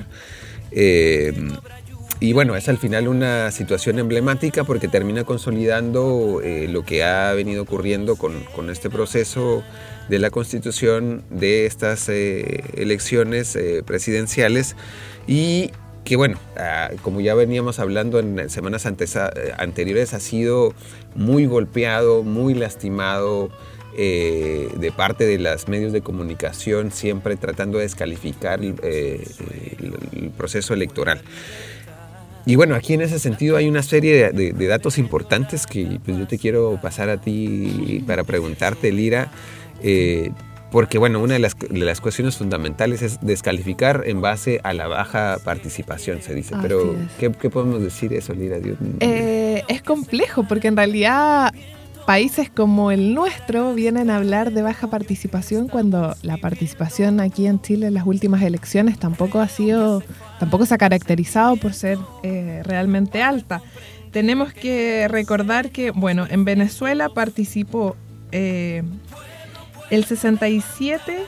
Y bueno, es al final una situación emblemática porque termina consolidando lo que ha venido ocurriendo con este proceso de la constitución de estas elecciones presidenciales, y que bueno, como ya veníamos hablando en semanas anteriores, ha sido muy golpeado, muy lastimado de parte de los medios de comunicación, siempre tratando de descalificar el proceso electoral. Y bueno, aquí en ese sentido hay una serie de datos importantes que pues, yo te quiero pasar a ti para preguntarte, Lira, porque bueno, una de las cuestiones fundamentales es descalificar en base a la baja participación, se dice. Pero ¿qué podemos decir eso, Lira? Dios mío. Es complejo porque en realidad países como el nuestro vienen a hablar de baja participación cuando la participación aquí en Chile en las últimas elecciones tampoco se ha caracterizado por ser realmente alta. Tenemos que recordar que, bueno, en Venezuela participó el 67,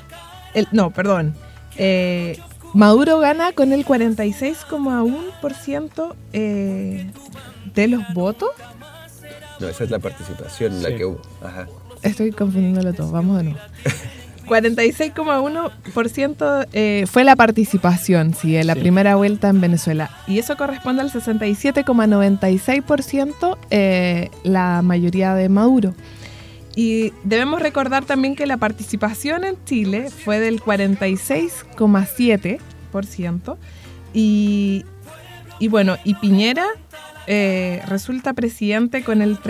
Maduro gana con el 46,1% de los votos. No, esa es la participación, sí, la que hubo. Ajá. Estoy confundiéndolo todo, vamos de nuevo. 46,1% fue la participación, sí, en la primera vuelta en Venezuela. Y eso corresponde al 67,96% la mayoría de Maduro. Y debemos recordar también que la participación en Chile fue del 46,7%. Y bueno, y Piñera resulta presidente con el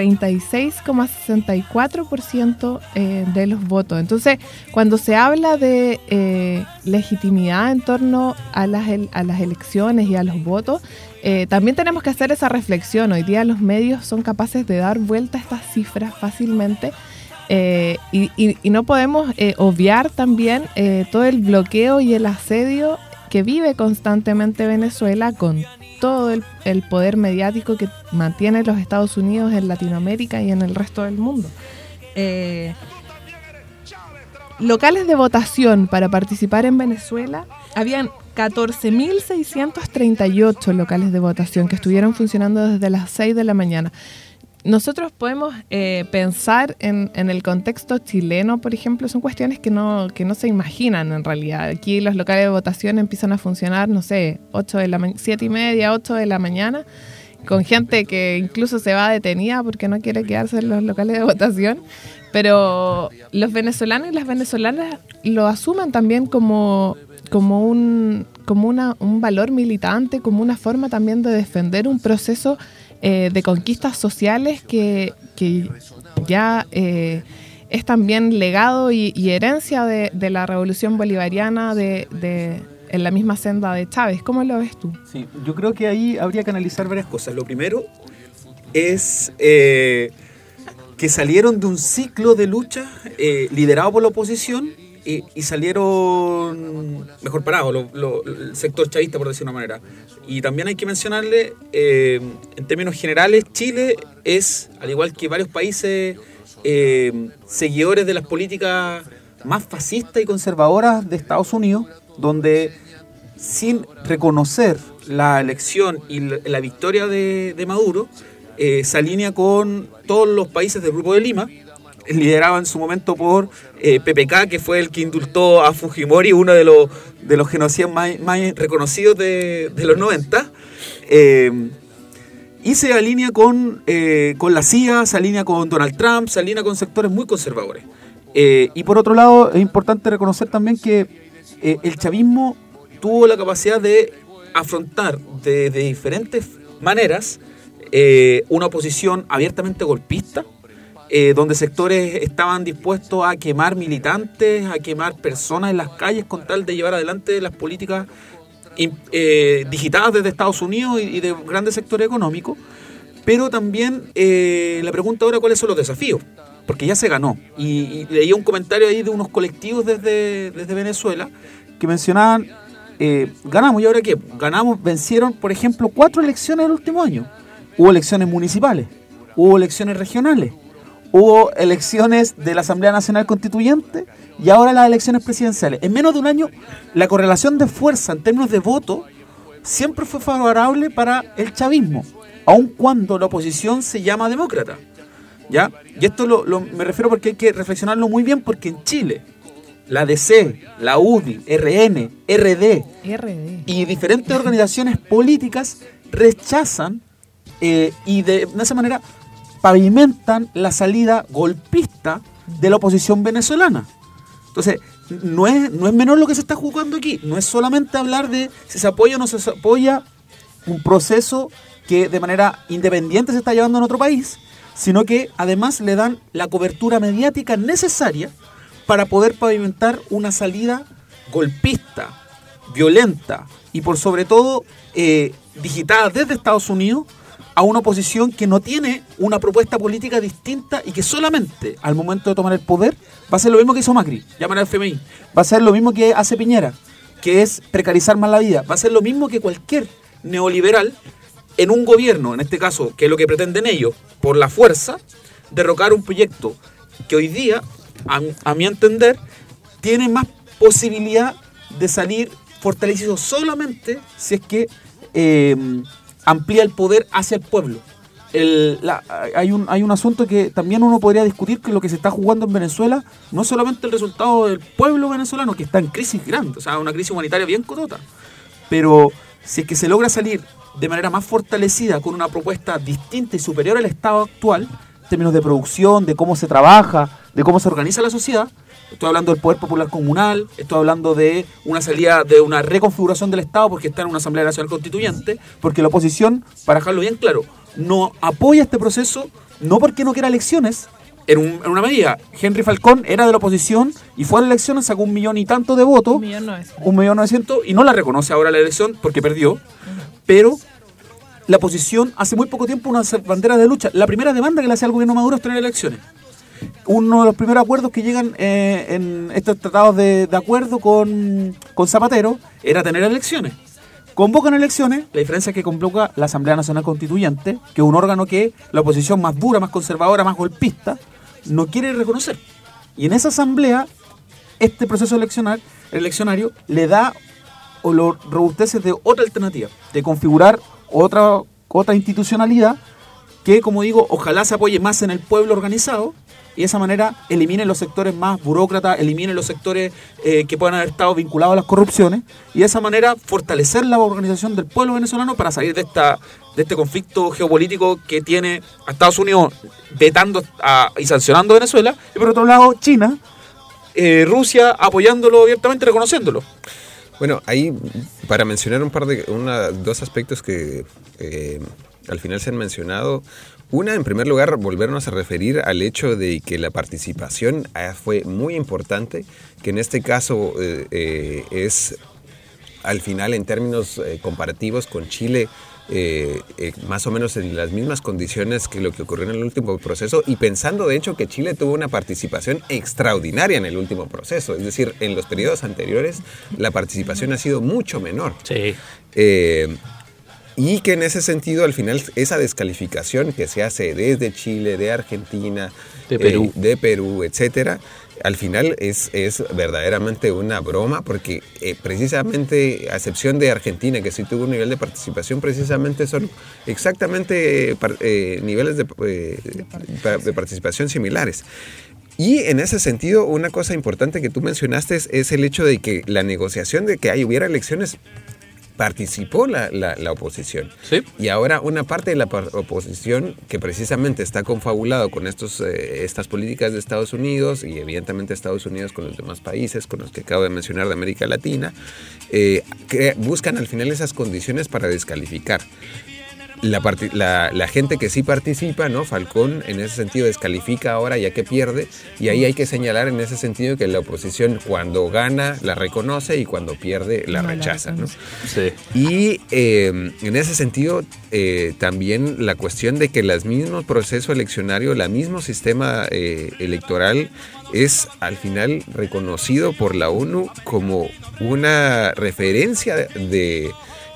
36,64% de los votos. Entonces, cuando se habla de legitimidad en torno a las elecciones y a los votos, también tenemos que hacer esa reflexión. Hoy día los medios son capaces de dar vuelta a estas cifras fácilmente. Y no podemos obviar también todo el bloqueo y el asedio que vive constantemente Venezuela con todo el poder mediático que mantiene los Estados Unidos en Latinoamérica y en el resto del mundo. Locales de votación para participar en Venezuela, habían 14.638 locales de votación que estuvieron funcionando desde las 6 de la mañana. Nosotros podemos pensar en el contexto chileno, por ejemplo, son cuestiones que no se imaginan en realidad. Aquí los locales de votación empiezan a funcionar, no sé, 7:30, 8 de la mañana, con gente que incluso se va detenida porque no quiere quedarse en los locales de votación. Pero los venezolanos y las venezolanas lo asumen también como un valor militante, como una forma también de defender un proceso de conquistas sociales que ya es también legado y herencia de la revolución bolivariana en la misma senda de Chávez. ¿Cómo lo ves tú? Sí, yo creo que ahí habría que analizar varias cosas. Lo primero es que salieron de un ciclo de lucha liderado por la oposición y salieron mejor parados, el sector chavista, por decir de una manera. Y también hay que mencionarle, en términos generales, Chile es, al igual que varios países, seguidores de las políticas más fascistas y conservadoras de Estados Unidos, donde sin reconocer la elección y la victoria de Maduro, se alinea con todos los países del Grupo de Lima, liderado en su momento por PPK, que fue el que indultó a Fujimori, uno de los genocidas más reconocidos de los 90, y se alinea con la CIA, se alinea con Donald Trump, se alinea con sectores muy conservadores. Y por otro lado, es importante reconocer también que el chavismo tuvo la capacidad de afrontar de diferentes maneras una oposición abiertamente golpista, donde sectores estaban dispuestos a quemar militantes, a quemar personas en las calles con tal de llevar adelante las políticas digitadas desde Estados Unidos y de grandes sectores económicos. Pero también la pregunta ahora, ¿cuáles son los desafíos? Porque ya se ganó. Y leía un comentario ahí de unos colectivos desde Venezuela que mencionaban, ganamos, ¿y ahora qué? Ganamos, vencieron, por ejemplo, 4 elecciones el último año. Hubo elecciones municipales, hubo elecciones regionales, hubo elecciones de la Asamblea Nacional Constituyente y ahora las elecciones presidenciales. En menos de un año, la correlación de fuerza en términos de voto siempre fue favorable para el chavismo, aun cuando la oposición se llama demócrata, ¿ya? Y esto me refiero porque hay que reflexionarlo muy bien, porque en Chile la DC, la UDI, RN, RD y diferentes organizaciones políticas rechazan y de esa manera pavimentan la salida golpista de la oposición venezolana. Entonces, no es menor lo que se está jugando aquí. No es solamente hablar de si se apoya o no se apoya un proceso que de manera independiente se está llevando en otro país, sino que además le dan la cobertura mediática necesaria para poder pavimentar una salida golpista, violenta y por sobre todo digitada desde Estados Unidos a una oposición que no tiene una propuesta política distinta y que solamente al momento de tomar el poder va a ser lo mismo que hizo Macri, llamar al FMI, va a ser lo mismo que hace Piñera, que es precarizar más la vida, va a ser lo mismo que cualquier neoliberal en un gobierno, en este caso, que es lo que pretenden ellos, por la fuerza, derrocar un proyecto que hoy día, a mi entender, tiene más posibilidad de salir fortalecido solamente si es que amplía el poder hacia el pueblo. Hay un asunto que también uno podría discutir, que lo que se está jugando en Venezuela no es solamente el resultado del pueblo venezolano, que está en crisis grande, o sea, una crisis humanitaria bien cotota, pero si es que se logra salir de manera más fortalecida con una propuesta distinta y superior al estado actual, en términos de producción, de cómo se trabaja, de cómo se organiza la sociedad. Estoy hablando del poder popular comunal, estoy hablando de una salida, de una reconfiguración del Estado porque está en una Asamblea Nacional Constituyente, porque la oposición, para dejarlo bien claro, no apoya este proceso, no porque no quiera elecciones. En una medida, Henry Falcón era de la oposición y fue a las elecciones, sacó 1 millón y tanto de votos, 1.900.000, y no la reconoce ahora la elección porque perdió, pero la oposición hace muy poco tiempo una bandera de lucha. La primera demanda que le hace al gobierno Maduro es tener elecciones. Uno de los primeros acuerdos que llegan en estos tratados de acuerdo con Zapatero era tener elecciones. Convocan elecciones, la diferencia es que convoca la Asamblea Nacional Constituyente, que es un órgano que la oposición más dura, más conservadora, más golpista, no quiere reconocer. Y en esa asamblea, este proceso eleccionario le da o lo robustece de otra alternativa, de configurar otra institucionalidad que, como digo, ojalá se apoye más en el pueblo organizado y de esa manera eliminen los sectores más burócratas, eliminen los sectores que puedan haber estado vinculados a las corrupciones y de esa manera fortalecer la organización del pueblo venezolano para salir de este conflicto geopolítico que tiene a Estados Unidos vetando y sancionando a Venezuela y por otro lado China, Rusia apoyándolo abiertamente, reconociéndolo. Bueno, ahí para mencionar dos aspectos que al final se han mencionado. Una, en primer lugar, volvernos a referir al hecho de que la participación fue muy importante, que en este caso es, al final, en términos comparativos con Chile, más o menos en las mismas condiciones que lo que ocurrió en el último proceso, y pensando, de hecho, que Chile tuvo una participación extraordinaria en el último proceso. Es decir, en los periodos anteriores, la participación ha sido mucho menor. Sí. Y que en ese sentido, al final, esa descalificación que se hace desde Chile, de Argentina, de Perú, etcétera, al final es verdaderamente una broma, porque precisamente, a excepción de Argentina, que sí tuvo un nivel de participación, precisamente son exactamente niveles de participación similares. Y en ese sentido, una cosa importante que tú mencionaste es el hecho de que la negociación de que hubiera elecciones participó la oposición. ¿Sí? Y ahora una parte de la oposición que precisamente está confabulado con estas políticas de Estados Unidos y evidentemente Estados Unidos con los demás países, con los que acabo de mencionar de América Latina, buscan al final esas condiciones para descalificar. La gente que sí participa, ¿no? Falcón en ese sentido descalifica ahora ya que pierde, y ahí hay que señalar en ese sentido que la oposición cuando gana la reconoce y cuando pierde la rechaza, ¿no? Sí. Y en ese sentido también la cuestión de que el mismo proceso eleccionario, el mismo sistema electoral es al final reconocido por la ONU como una referencia de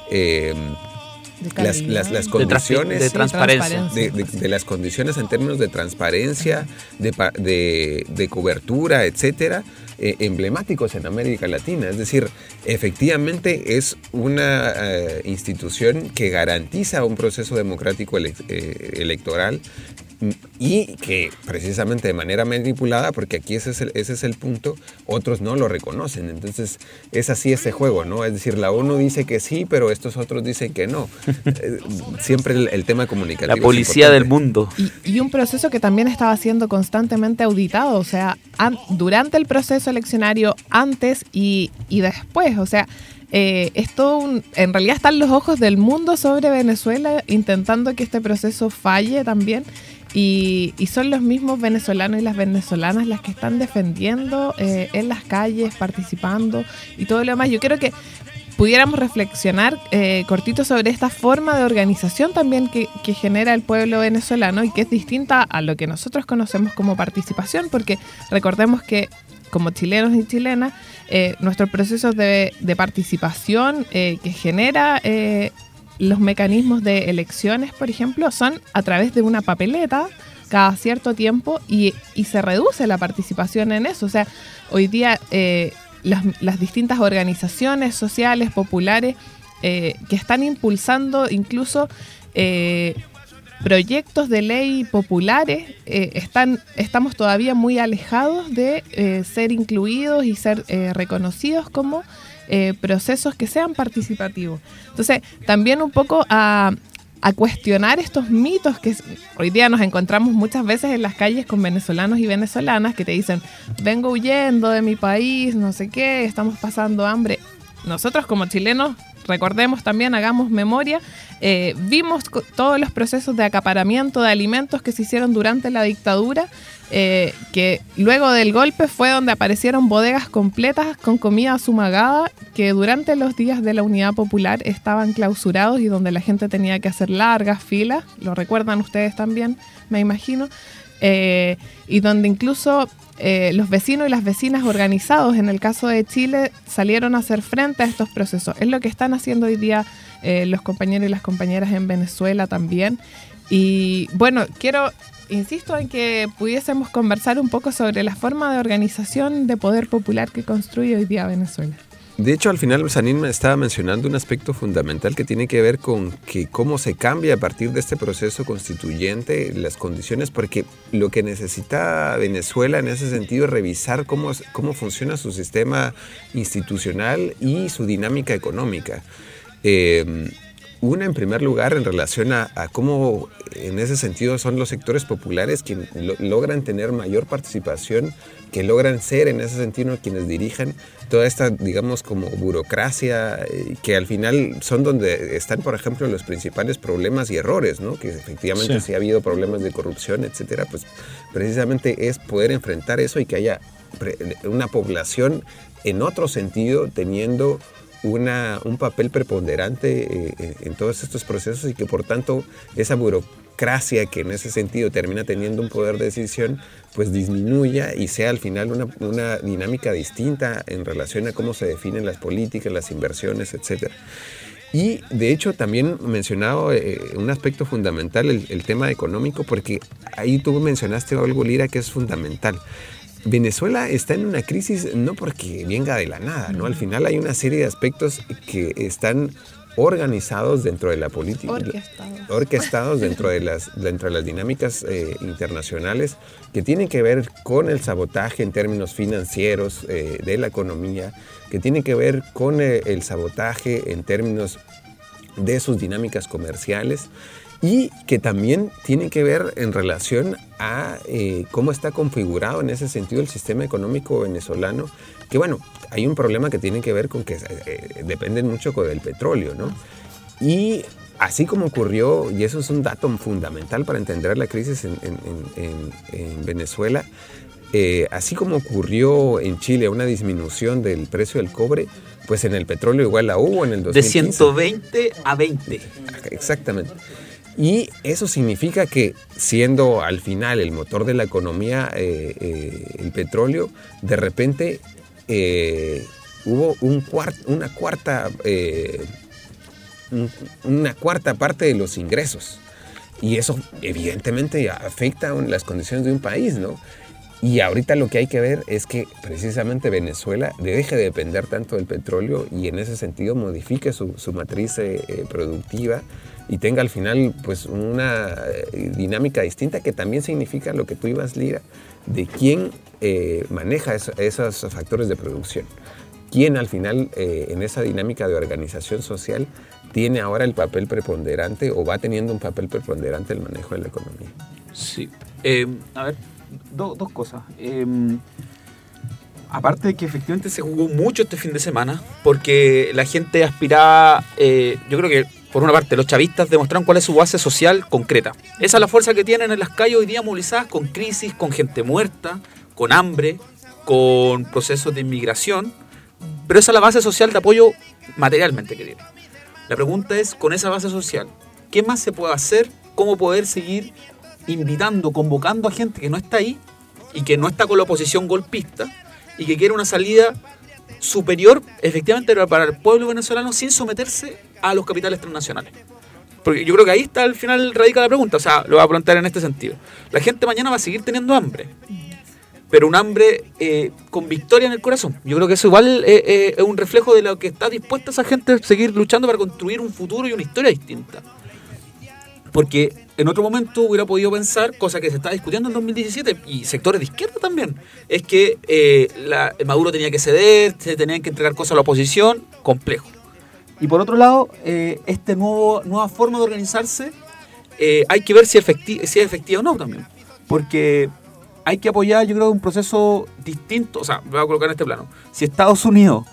las condiciones de transparencia, de las condiciones en términos de transparencia, de cobertura, etcétera, emblemáticos en América Latina. Es decir, efectivamente es una institución que garantiza un proceso democrático electoral y que precisamente de manera manipulada, porque aquí ese es el punto, otros no lo reconocen. Entonces es así ese juego, ¿no? Es decir, la ONU dice que sí, pero estos otros dicen que no. Siempre el tema comunicativo. La policía del mundo. Y un proceso que también estaba siendo constantemente auditado, o sea, durante el proceso eleccionario, antes y después, o sea, en realidad están los ojos del mundo sobre Venezuela intentando que este proceso falle también. Y son los mismos venezolanos y las venezolanas las que están defendiendo en las calles, participando y todo lo demás. Yo creo que pudiéramos reflexionar cortito sobre esta forma de organización también que genera el pueblo venezolano y que es distinta a lo que nosotros conocemos como participación, porque recordemos que como chilenos y chilenas, nuestro proceso de participación que genera los mecanismos de elecciones, por ejemplo, son a través de una papeleta cada cierto tiempo y se reduce la participación en eso. O sea, hoy día las distintas organizaciones sociales, populares, que están impulsando incluso proyectos de ley populares, estamos todavía muy alejados de ser incluidos y ser reconocidos como procesos que sean participativos. Entonces, también un poco a cuestionar estos mitos que hoy día nos encontramos muchas veces en las calles con venezolanos y venezolanas que te dicen, vengo huyendo de mi país, no sé qué, estamos pasando hambre. Nosotros como chilenos recordemos también, hagamos memoria, vimos todos los procesos de acaparamiento de alimentos que se hicieron durante la dictadura, que luego del golpe fue donde aparecieron bodegas completas con comida sumagada, que durante los días de la Unidad Popular estaban clausurados y donde la gente tenía que hacer largas filas, lo recuerdan ustedes también, me imagino, y donde incluso los vecinos y las vecinas organizados, en el caso de Chile, salieron a hacer frente a estos procesos. Es lo que están haciendo hoy día los compañeros y las compañeras en Venezuela también. Y bueno, insisto en que pudiésemos conversar un poco sobre la forma de organización de poder popular que construye hoy día Venezuela. De hecho, al final Sanín me estaba mencionando un aspecto fundamental que tiene que ver con que cómo se cambia a partir de este proceso constituyente las condiciones, porque lo que necesita Venezuela en ese sentido es revisar cómo funciona su sistema institucional y su dinámica económica. Una, en primer lugar, en relación a cómo, en ese sentido, son los sectores populares quienes logran tener mayor participación, que logran ser, en ese sentido, quienes dirijan toda esta, digamos, como burocracia, que al final son donde están, por ejemplo, los principales problemas y errores, ¿no? Que efectivamente sí ha habido problemas de corrupción, etcétera, pues precisamente es poder enfrentar eso y que haya una población en otro sentido teniendo un papel preponderante en todos estos procesos y que por tanto esa burocracia que en ese sentido termina teniendo un poder de decisión pues disminuya y sea al final una dinámica distinta en relación a cómo se definen las políticas, las inversiones, etcétera. Y de hecho también mencionaba un aspecto fundamental, el tema económico, porque ahí tú mencionaste algo, Lira, que es fundamental. Venezuela está en una crisis no porque venga de la nada, ¿no? Al final hay una serie de aspectos que están organizados dentro de la política, orquestados dentro de las dinámicas internacionales que tienen que ver con el sabotaje en términos financieros de la economía, que tienen que ver con el sabotaje en términos de sus dinámicas comerciales, y que también tiene que ver en relación a cómo está configurado en ese sentido el sistema económico venezolano, que bueno, hay un problema que tiene que ver con que dependen mucho del petróleo, ¿no? Y así como ocurrió, y eso es un dato fundamental para entender la crisis en Venezuela, así como ocurrió en Chile una disminución del precio del cobre, pues en el petróleo igual la hubo en el 2015. De 120 a 20. Exactamente. Y eso significa que, siendo al final el motor de la economía el petróleo, de repente hubo una cuarta parte de los ingresos. Y eso evidentemente afecta las condiciones de un país, ¿no? Y ahorita lo que hay que ver es que precisamente Venezuela deje de depender tanto del petróleo y en ese sentido modifique su matriz productiva y tenga al final pues una dinámica distinta, que también significa lo que tú ibas, Lira, de quién maneja esos factores de producción. Quién al final en esa dinámica de organización social tiene ahora el papel preponderante o va teniendo un papel preponderante en el manejo de la economía. Sí. A ver, dos cosas. Aparte de que efectivamente se jugó mucho este fin de semana, porque la gente aspiraba, yo creo que por una parte los chavistas demostraron cuál es su base social concreta. Esa es la fuerza que tienen en las calles hoy día movilizadas, con crisis, con gente muerta, con hambre, con procesos de inmigración, pero esa es la base social de apoyo materialmente que tienen. La pregunta es, con esa base social, ¿qué más se puede hacer? ¿Cómo poder seguir invitando, convocando a gente que no está ahí y que no está con la oposición golpista y que quiere una salida superior, efectivamente, para el pueblo venezolano sin someterse a los capitales transnacionales? Porque yo creo que ahí está, al final radica la pregunta. O sea, lo voy a plantear en este sentido. La gente mañana va a seguir teniendo hambre, pero un hambre con victoria en el corazón. Yo creo que eso igual es un reflejo de lo que está dispuesta esa gente a seguir luchando para construir un futuro y una historia distinta. Porque en otro momento hubiera podido pensar, cosa que se está discutiendo en 2017, y sectores de izquierda también, es que Maduro tenía que ceder, se tenían que entregar cosas a la oposición, complejo. Y por otro lado, esta nueva forma de organizarse, hay que ver si es efectiva o no también. Porque hay que apoyar, yo creo, un proceso distinto. O sea, me voy a colocar en este plano. Si Estados Unidos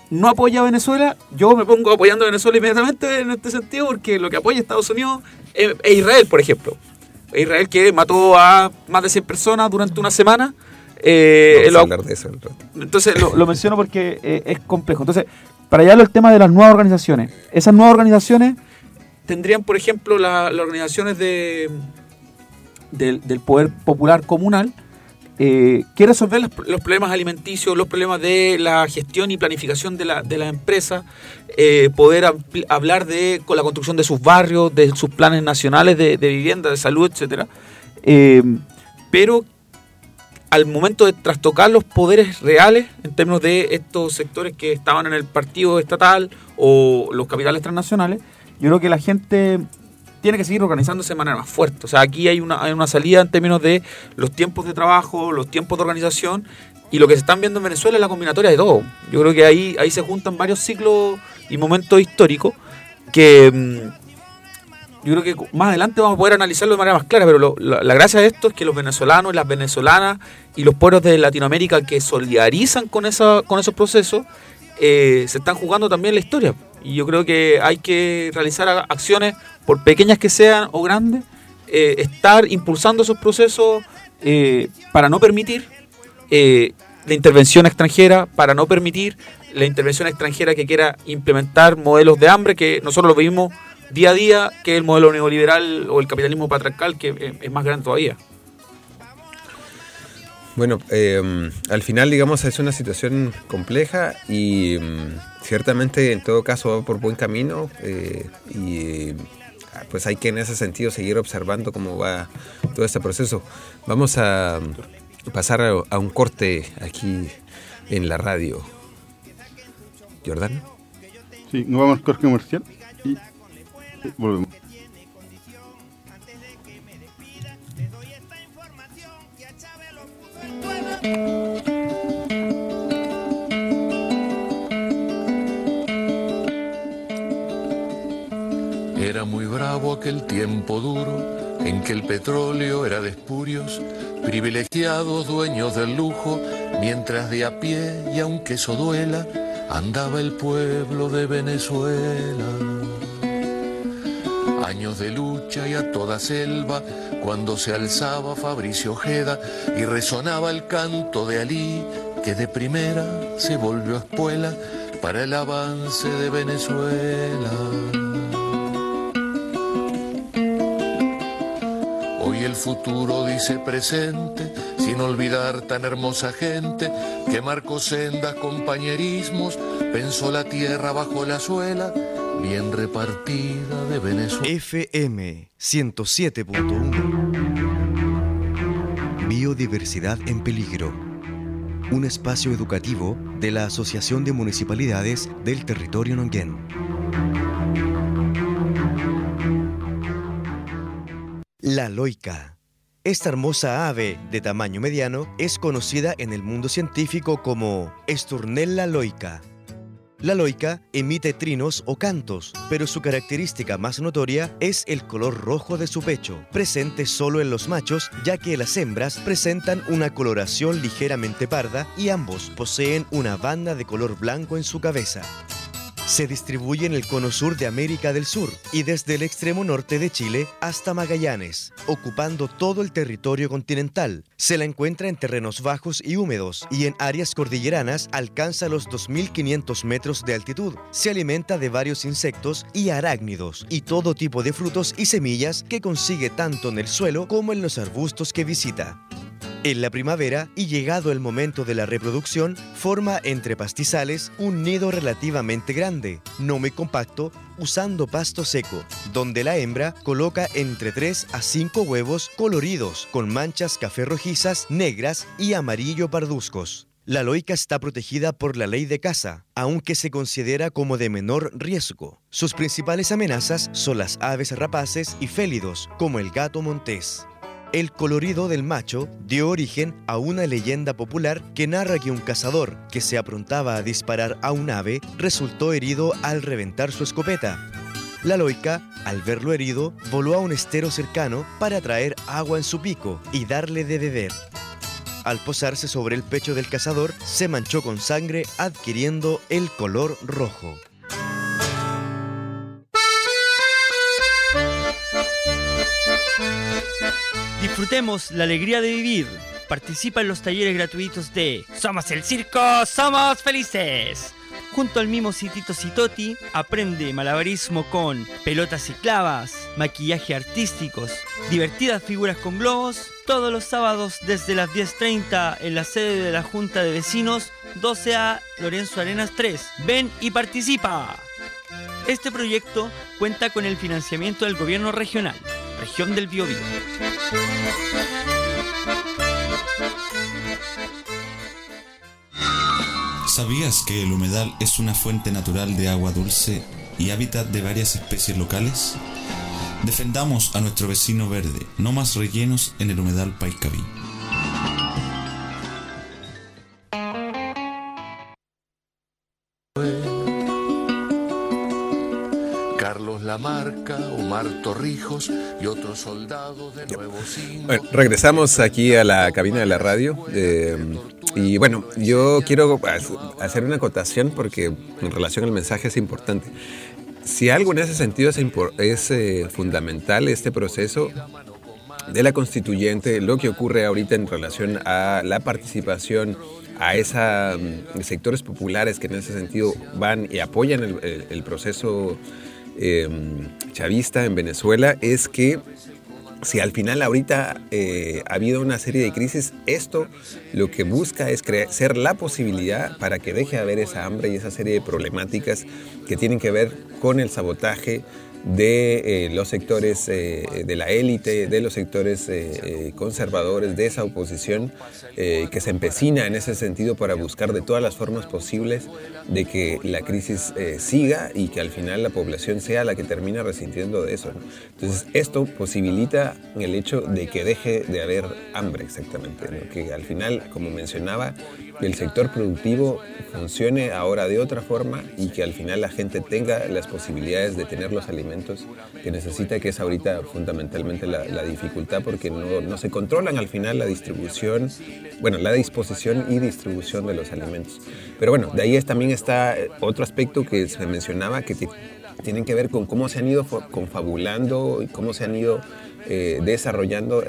no apoya a Venezuela, yo me pongo apoyando a Venezuela inmediatamente en este sentido, porque lo que apoya Estados Unidos es Israel, por ejemplo. Israel, que mató a más de 100 personas durante una semana. Vamos a hablar de eso. Entonces lo menciono porque es complejo. Entonces, para llevarlo al tema de las nuevas organizaciones. Esas nuevas organizaciones tendrían, por ejemplo, las organizaciones del poder popular comunal, que resolver los problemas alimenticios, los problemas de la gestión y planificación de la empresa, poder hablar con la construcción de sus barrios, de sus planes nacionales de vivienda, de salud, etcétera. Pero al momento de trastocar los poderes reales, en términos de estos sectores que estaban en el partido estatal o los capitales transnacionales, yo creo que la gente tiene que seguir organizándose de manera más fuerte. O sea, aquí hay una salida en términos de los tiempos de trabajo, los tiempos de organización, y lo que se están viendo en Venezuela es la combinatoria de todo. Yo creo que ahí se juntan varios ciclos y momentos históricos que yo creo que más adelante vamos a poder analizarlo de manera más clara, pero la gracia de esto es que los venezolanos y las venezolanas y los pueblos de Latinoamérica que solidarizan con esos procesos se están jugando también la historia. Y yo creo que hay que realizar acciones, por pequeñas que sean o grandes, estar impulsando esos procesos para no permitir la intervención extranjera, para no permitir la intervención extranjera que quiera implementar modelos de hambre, que nosotros lo vivimos día a día, que es el modelo neoliberal o el capitalismo patriarcal, que es más grande todavía. Bueno, al final, digamos, es una situación compleja y ciertamente en todo caso va por buen camino y pues hay que en ese sentido seguir observando cómo va todo este proceso. Vamos a pasar a un corte aquí en la radio. ¿Jordán? Sí, nos vamos al corte comercial y volvemos. Era muy bravo aquel tiempo duro en que el petróleo era de espurios, privilegiados dueños del lujo, mientras de a pie, y aunque eso duela, andaba el pueblo de Venezuela. Años de lucha y a toda selva, cuando se alzaba Fabricio Ojeda y resonaba el canto de Alí, que de primera se volvió espuela para el avance de Venezuela. Hoy el futuro dice presente, sin olvidar tan hermosa gente que marcó sendas compañerismos, pensó la tierra bajo la suela bien repartida de Venezuela. FM 107.1 Biodiversidad en peligro. Un espacio educativo de la Asociación de Municipalidades del Territorio Nonguén. La loica. Esta hermosa ave de tamaño mediano es conocida en el mundo científico como Esturnella loica. La loica emite trinos o cantos, pero su característica más notoria es el color rojo de su pecho, presente solo en los machos, ya que las hembras presentan una coloración ligeramente parda y ambos poseen una banda de color blanco en su cabeza. Se distribuye en el cono sur de América del Sur y desde el extremo norte de Chile hasta Magallanes, ocupando todo el territorio continental. Se la encuentra en terrenos bajos y húmedos y en áreas cordilleranas alcanza los 2.500 metros de altitud. Se alimenta de varios insectos y arácnidos y todo tipo de frutos y semillas que consigue tanto en el suelo como en los arbustos que visita. En la primavera, y llegado el momento de la reproducción, forma entre pastizales un nido relativamente grande, no muy compacto, usando pasto seco, donde la hembra coloca entre 3 a 5 huevos coloridos, con manchas café rojizas, negras y amarillo parduzcos. La loica está protegida por la ley de caza, aunque se considera como de menor riesgo. Sus principales amenazas son las aves rapaces y félidos, como el gato montés. El colorido del macho dio origen a una leyenda popular que narra que un cazador que se aprontaba a disparar a un ave resultó herido al reventar su escopeta. La loica, al verlo herido, voló a un estero cercano para traer agua en su pico y darle de beber. al posarse sobre el pecho del cazador, se manchó con sangre, adquiriendo el color rojo. Disfrutemos la alegría de vivir. Participa en los talleres gratuitos de Somos el Circo, Somos Felices. Junto al mimo Citito Citoti, aprende malabarismo con pelotas y clavas, maquillaje artísticos, divertidas figuras con globos, todos los sábados desde las 10:30 en la sede de la Junta de Vecinos 12A Lorenzo Arenas 3. Ven y participa. Este proyecto cuenta con el financiamiento del Gobierno Regional, Región del Biobío. ¿Sabías que el humedal es una fuente natural de agua dulce y hábitat de varias especies locales? Defendamos a nuestro vecino verde, no más rellenos en el humedal Paicaví. Carlos Lamarca, Omar Torrijos y otros soldados de Nuevo Cinco. Bueno, regresamos aquí a la cabina de la radio. Y bueno, yo quiero hacer una acotación porque en relación al mensaje es importante. Si algo en ese sentido es fundamental, este proceso de la constituyente, lo que ocurre ahorita en relación a la participación, a esos sectores populares que en ese sentido van y apoyan el proceso chavista en Venezuela, es que si al final ahorita ha habido una serie de crisis, esto lo que busca es ser la posibilidad para que deje de haber esa hambre y esa serie de problemáticas que tienen que ver con el sabotaje de los sectores de la élite, de los sectores conservadores, de esa oposición que se empecina en ese sentido para buscar de todas las formas posibles de que la crisis siga y que al final la población sea la que termina resintiendo de eso, ¿no? Entonces esto posibilita el hecho de que deje de haber hambre exactamente, ¿no? Que al final, como mencionaba, el sector productivo funcione ahora de otra forma y que al final la gente tenga las posibilidades de tener los alimentos que necesita, que es ahorita fundamentalmente la dificultad, porque no se controlan al final la distribución, bueno, la disposición y distribución de los alimentos. Pero bueno, de ahí también está otro aspecto que se mencionaba, que tienen que ver con cómo se han ido confabulando y cómo se han ido desarrollando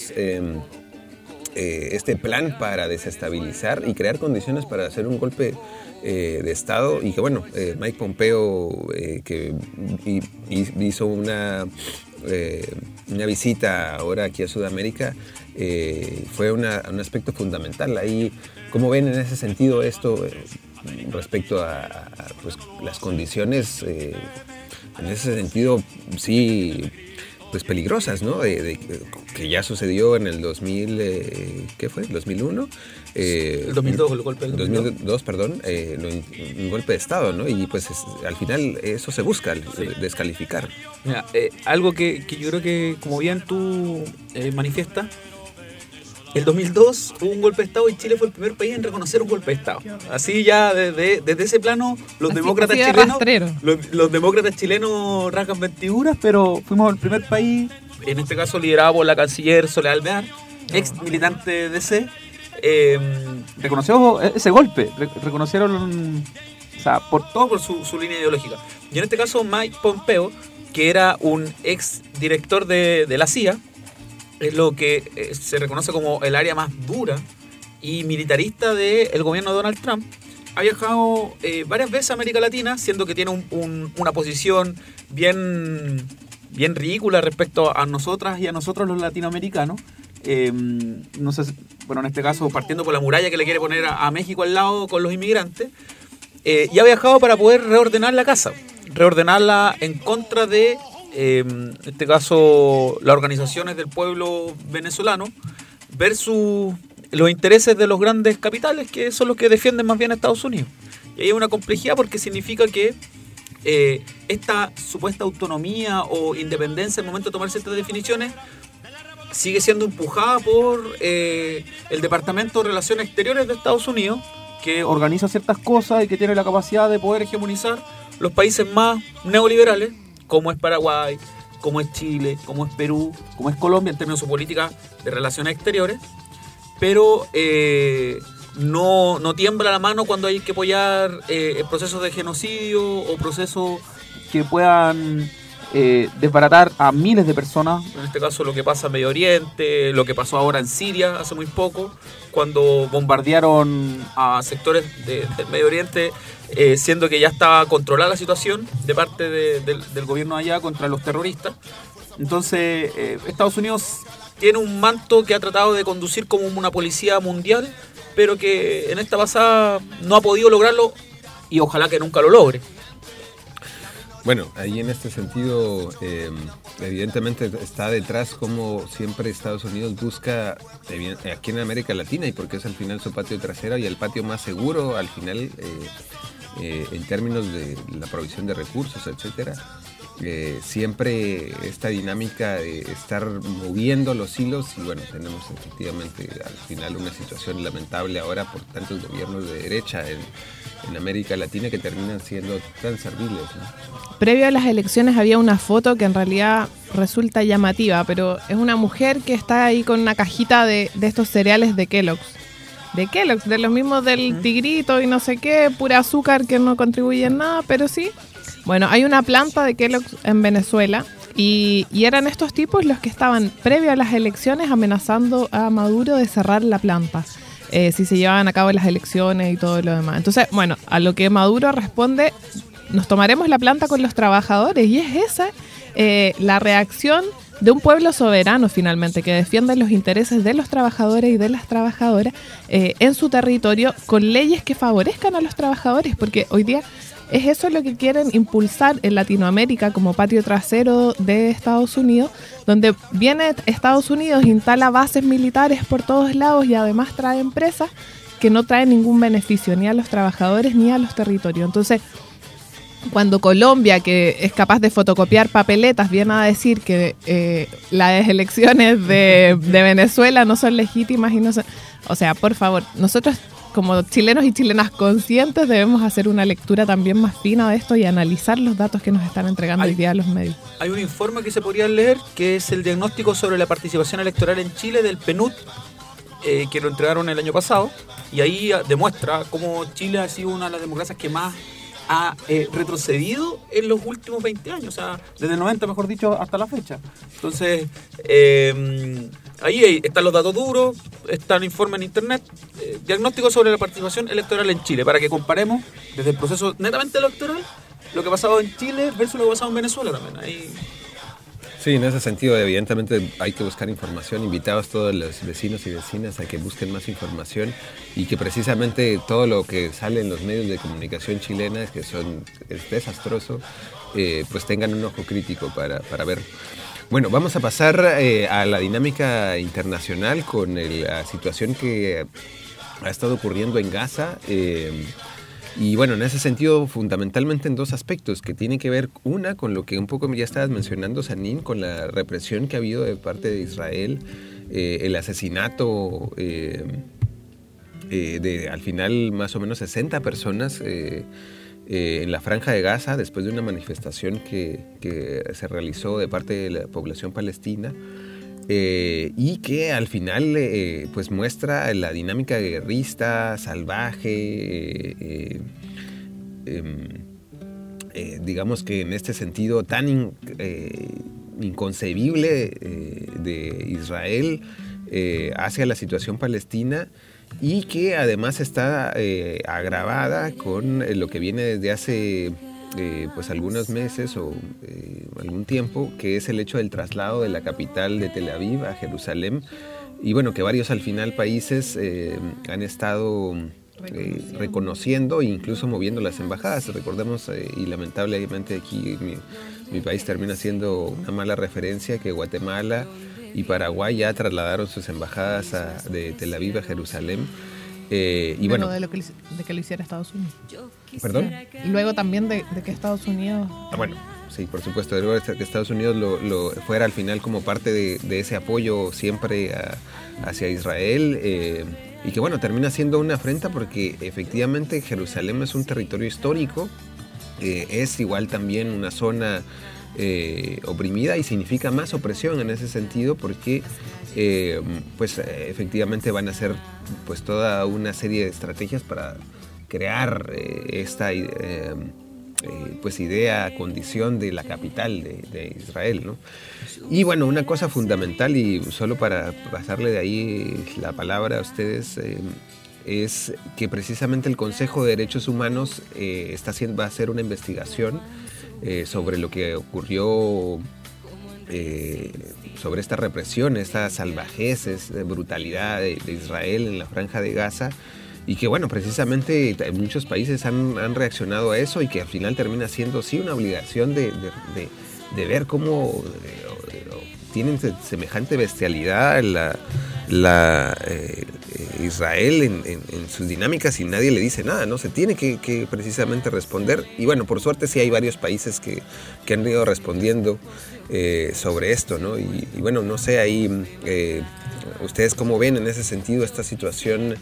este plan para desestabilizar y crear condiciones para hacer un golpe de Estado, y que bueno, Mike Pompeo que hizo una visita ahora aquí a Sudamérica, fue un aspecto fundamental. Ahí, ¿cómo ven en ese sentido esto respecto a pues, las condiciones en ese sentido, sí, pues peligrosas, ¿no? Que ya sucedió en el 2000, ¿qué fue? ¿2001? El 2002, el golpe del 2002, perdón, un golpe de Estado, ¿no? Y pues al final eso se busca, descalificar. Mira, algo que yo creo que, como bien tú manifiestas, el 2002 hubo un golpe de Estado y Chile fue el primer país en reconocer un golpe de Estado. Así ya desde ese plano los demócratas chilenos rasgan vestiduras, pero fuimos el primer país, en este caso liderado por la canciller Soledad Alvear, ex militante de DC, reconoció ese golpe, reconocieron, o sea, por su línea ideológica. Y en este caso Mike Pompeo, que era un ex director de la CIA, es lo que se reconoce como el área más dura y militarista del gobierno de Donald Trump, ha viajado varias veces a América Latina, siendo que tiene una posición bien ridícula respecto a nosotras y a nosotros los latinoamericanos. No sé, bueno, en este caso partiendo por la muralla que le quiere poner a México al lado con los inmigrantes, y ha viajado para poder reordenar la casa, reordenarla en contra de en este caso las organizaciones del pueblo venezolano versus los intereses de los grandes capitales, que son los que defienden más bien a Estados Unidos. Y ahí hay una complejidad, porque significa que esta supuesta autonomía o independencia al momento de tomar ciertas definiciones sigue siendo empujada por el Departamento de Relaciones Exteriores de Estados Unidos, que organiza ciertas cosas y que tiene la capacidad de poder hegemonizar los países más neoliberales, como es Paraguay, como es Chile, como es Perú, como es Colombia, en términos de su política de relaciones exteriores. pero no tiembla la mano cuando hay que apoyar procesos de genocidio o procesos que puedan desbaratar a miles de personas. En este caso lo que pasa en Medio Oriente, lo que pasó ahora en Siria hace muy poco, cuando bombardearon a sectores del Medio Oriente, siendo que ya estaba controlada la situación de parte del gobierno allá contra los terroristas. Entonces Estados Unidos tiene un manto que ha tratado de conducir como una policía mundial, pero que en esta pasada no ha podido lograrlo y ojalá que nunca lo logre. Bueno, ahí en este sentido, evidentemente está detrás como siempre Estados Unidos busca aquí en América Latina, y porque es al final su patio trasero y el patio más seguro al final en términos de la provisión de recursos, etcétera. Siempre esta dinámica de estar moviendo los hilos, y bueno, tenemos efectivamente al final una situación lamentable ahora por tantos gobiernos de derecha en América Latina que terminan siendo tan serviles, ¿no? Previo a las elecciones había una foto que en realidad resulta llamativa, pero es una mujer que está ahí con una cajita de estos cereales de Kellogg's. De los mismos del Tigrito y no sé qué, pura azúcar que no contribuye en nada, pero sí. Bueno, hay una planta de Kellogg's en Venezuela y eran estos tipos los que estaban previo a las elecciones amenazando a Maduro de cerrar la planta si se llevaban a cabo las elecciones y todo lo demás. Entonces, bueno, a lo que Maduro responde, nos tomaremos la planta con los trabajadores, y es esa la reacción de un pueblo soberano finalmente, que defiende los intereses de los trabajadores y de las trabajadoras en su territorio con leyes que favorezcan a los trabajadores, porque hoy día es eso lo que quieren impulsar en Latinoamérica como patio trasero de Estados Unidos, donde viene Estados Unidos, instala bases militares por todos lados y además trae empresas que no traen ningún beneficio ni a los trabajadores ni a los territorios. Entonces, cuando Colombia, que es capaz de fotocopiar papeletas, viene a decir que las elecciones de Venezuela no son legítimas y no son... O sea, por favor, nosotros como chilenos y chilenas conscientes debemos hacer una lectura también más fina de esto y analizar los datos que nos están entregando hoy día los medios. Hay un informe que se podría leer, que es el diagnóstico sobre la participación electoral en Chile del PNUD, que lo entregaron el año pasado, y ahí demuestra cómo Chile ha sido una de las democracias que más ha retrocedido en los últimos 20 años, o sea, desde el 90, mejor dicho, hasta la fecha. Entonces, ahí están los datos duros, está el informe en internet, diagnóstico sobre la participación electoral en Chile, para que comparemos desde el proceso netamente electoral lo que ha pasado en Chile versus lo que ha pasado en Venezuela también. Ahí... Sí, en ese sentido, evidentemente hay que buscar información. Invitados todos los vecinos y vecinas a que busquen más información y que precisamente todo lo que sale en los medios de comunicación chilenas, que es desastroso, pues tengan un ojo crítico para ver. Bueno, vamos a pasar a la dinámica internacional con la situación que ha estado ocurriendo en Gaza. Y bueno, en ese sentido, fundamentalmente en dos aspectos que tienen que ver, una, con lo que un poco ya estabas mencionando, Sanín, con la represión que ha habido de parte de Israel, el asesinato de al final más o menos 60 personas en la Franja de Gaza después de una manifestación que se realizó de parte de la población palestina. Y que al final pues muestra la dinámica guerrista, salvaje, digamos que en este sentido tan inconcebible de Israel hacia la situación palestina, y que además está agravada con lo que viene desde hace pues algunos meses o algún tiempo, que es el hecho del traslado de la capital de Tel Aviv a Jerusalén, y bueno, que varios al final países han estado reconociendo e incluso moviendo las embajadas. Recordemos, y lamentablemente aquí mi país termina siendo una mala referencia, que Guatemala y Paraguay ya trasladaron sus embajadas de Tel Aviv a Jerusalén. Y bueno, de que lo hiciera Estados Unidos. ¿Perdón? Luego también de que Estados Unidos... Bueno, sí, por supuesto, luego de que Estados Unidos lo fuera al final como parte de ese apoyo siempre hacia Israel, y que bueno, termina siendo una afrenta porque efectivamente Jerusalén es un territorio histórico, es igual también una zona oprimida, y significa más opresión en ese sentido, porque pues efectivamente van a ser pues toda una serie de estrategias para crear esta pues idea, condición de la capital de Israel, ¿no? Y bueno, una cosa fundamental, y solo para pasarle de ahí la palabra a ustedes, es que precisamente el Consejo de Derechos Humanos va a hacer una investigación sobre lo que ocurrió, sobre esta represión, estas salvajeces, brutalidad de Israel en la Franja de Gaza, y que bueno, precisamente muchos países han reaccionado a eso, y que al final termina siendo sí una obligación de ver cómo tienen semejante bestialidad Israel en sus dinámicas, y nadie le dice nada, ¿no? Se tiene que precisamente responder, y bueno, por suerte sí hay varios países que han ido respondiendo sobre esto, ¿no? Y bueno, no sé ahí ustedes cómo ven en ese sentido esta situación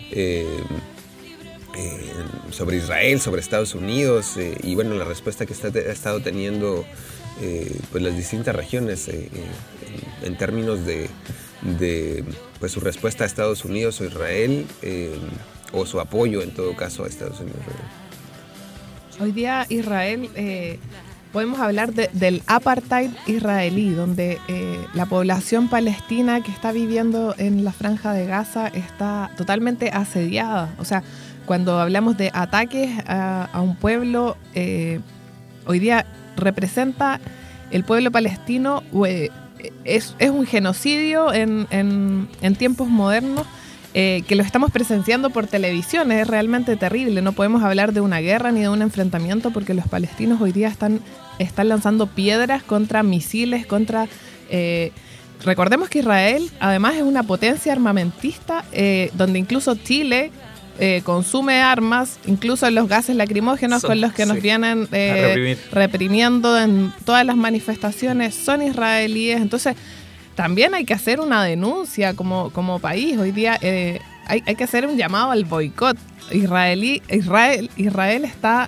sobre Israel, sobre Estados Unidos, y bueno, la respuesta que ha estado teniendo pues las distintas regiones en términos de pues su respuesta a Estados Unidos o Israel, o su apoyo en todo caso a Estados Unidos. Hoy día Israel, podemos hablar del apartheid israelí, donde la población palestina que está viviendo en la Franja de Gaza está totalmente asediada. O sea, cuando hablamos de ataques a un pueblo, hoy día representa el pueblo palestino, es un genocidio en tiempos modernos, que lo estamos presenciando por televisión. Es realmente terrible. No podemos hablar de una guerra ni de un enfrentamiento, porque los palestinos hoy día están lanzando piedras contra misiles, recordemos que Israel además es una potencia armamentista, donde incluso Chile consume armas, incluso los gases lacrimógenos con los que nos vienen reprimiendo en todas las manifestaciones son israelíes. Entonces también hay que hacer una denuncia como país. Hoy día hay que hacer un llamado al boicot. Israel está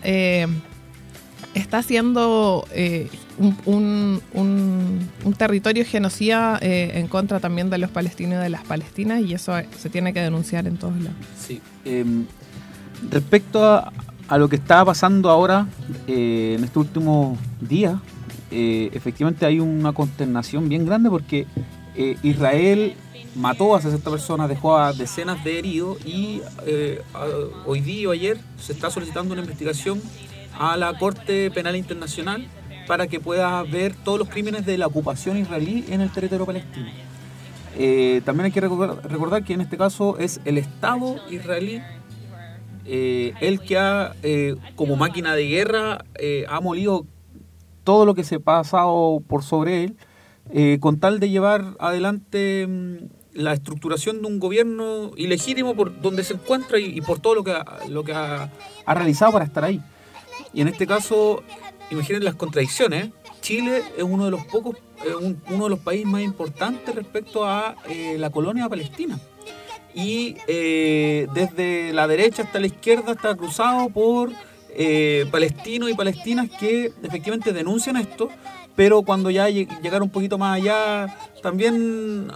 haciendo un territorio genocida en contra también de los palestinos y de las palestinas, y eso se tiene que denunciar en todos lados. Sí. Respecto a lo que está pasando ahora en estos últimos días, efectivamente hay una consternación bien grande, porque Israel mató a 60 personas, dejó a decenas de heridos, y hoy día o ayer se está solicitando una investigación a la Corte Penal Internacional para que pueda ver todos los crímenes de la ocupación israelí en el territorio palestino. También hay que recordar que en este caso es el Estado israelí el que como máquina de guerra ha molido todo lo que se ha pasado por sobre él, con tal de llevar adelante la estructuración de un gobierno ilegítimo por donde se encuentra y por todo lo que ha realizado para estar ahí. Y en este caso, imaginen las contradicciones. Chile es uno de los países más importantes respecto a la colonia palestina. Y desde la derecha hasta la izquierda está cruzado por palestinos y palestinas que efectivamente denuncian esto, pero cuando ya llegaron un poquito más allá, también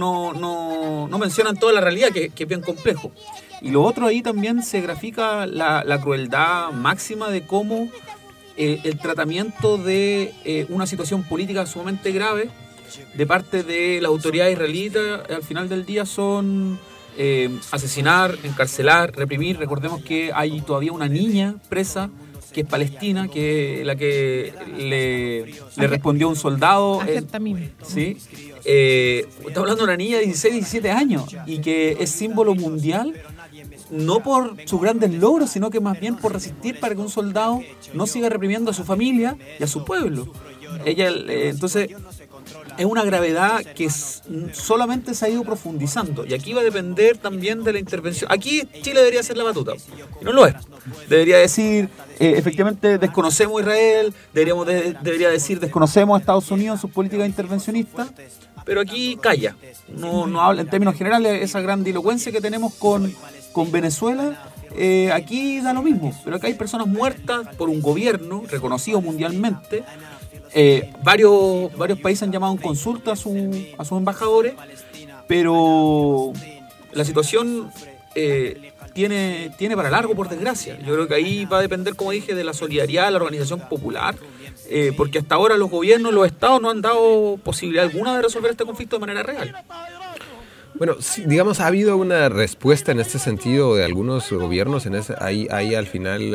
no mencionan toda la realidad, que es bien complejo. Y lo otro, ahí también se grafica la crueldad máxima de cómo el tratamiento de una situación política sumamente grave de parte de la autoridad israelita al final del día son asesinar, encarcelar, reprimir. Recordemos que hay todavía una niña presa que es palestina, que la que le respondió un soldado. Sí. Estamos hablando de una niña de 16, 17 años y que es símbolo mundial, no por sus grandes logros, sino que más bien por resistir para que un soldado no siga reprimiendo a su familia y a su pueblo. Entonces, es una gravedad que solamente se ha ido profundizando, y aquí va a depender también de la intervención. Aquí Chile debería ser la batuta, y no lo es. Debería decir, efectivamente, desconocemos a Israel, debería decir, desconocemos a Estados Unidos en sus políticas intervencionistas, pero aquí calla. No habla en términos generales. Esa grandilocuencia que tenemos con Venezuela, aquí da lo mismo, pero acá hay personas muertas por un gobierno reconocido mundialmente, varios países han llamado en consulta a sus embajadores, pero la situación tiene para largo, por desgracia. Yo creo que ahí va a depender, como dije, de la solidaridad de la organización popular, porque hasta ahora los gobiernos, los estados no han dado posibilidad alguna de resolver este conflicto de manera real. Bueno, sí, digamos, ha habido una respuesta en este sentido de algunos gobiernos. Ahí al final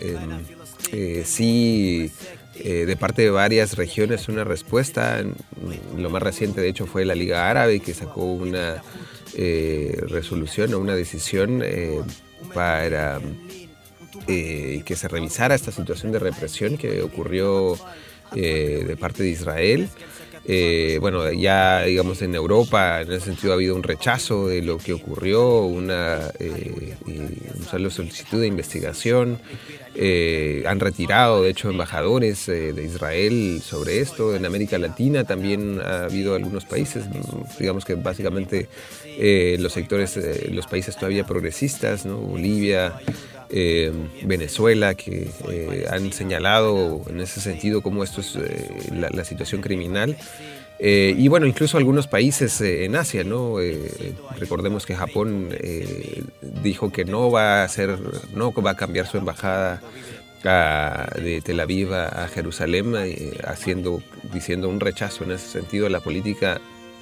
sí, de parte de varias regiones, una respuesta. Lo más reciente, de hecho, fue la Liga Árabe, que sacó una resolución o una decisión para que se revisara esta situación de represión que ocurrió de parte de Israel. Bueno, ya digamos en Europa en ese sentido ha habido un rechazo de lo que ocurrió, una solicitud de investigación. Han retirado de hecho embajadores de Israel sobre esto. En América Latina también ha habido algunos países, digamos que básicamente los sectores, los países todavía progresistas, ¿no? Bolivia, Venezuela, que han señalado en ese sentido cómo esto es la situación criminal. Y bueno, incluso algunos países en Asia, ¿no? Recordemos que Japón dijo que no va a cambiar su embajada de Tel Aviv a Jerusalén, diciendo un rechazo en ese sentido a la política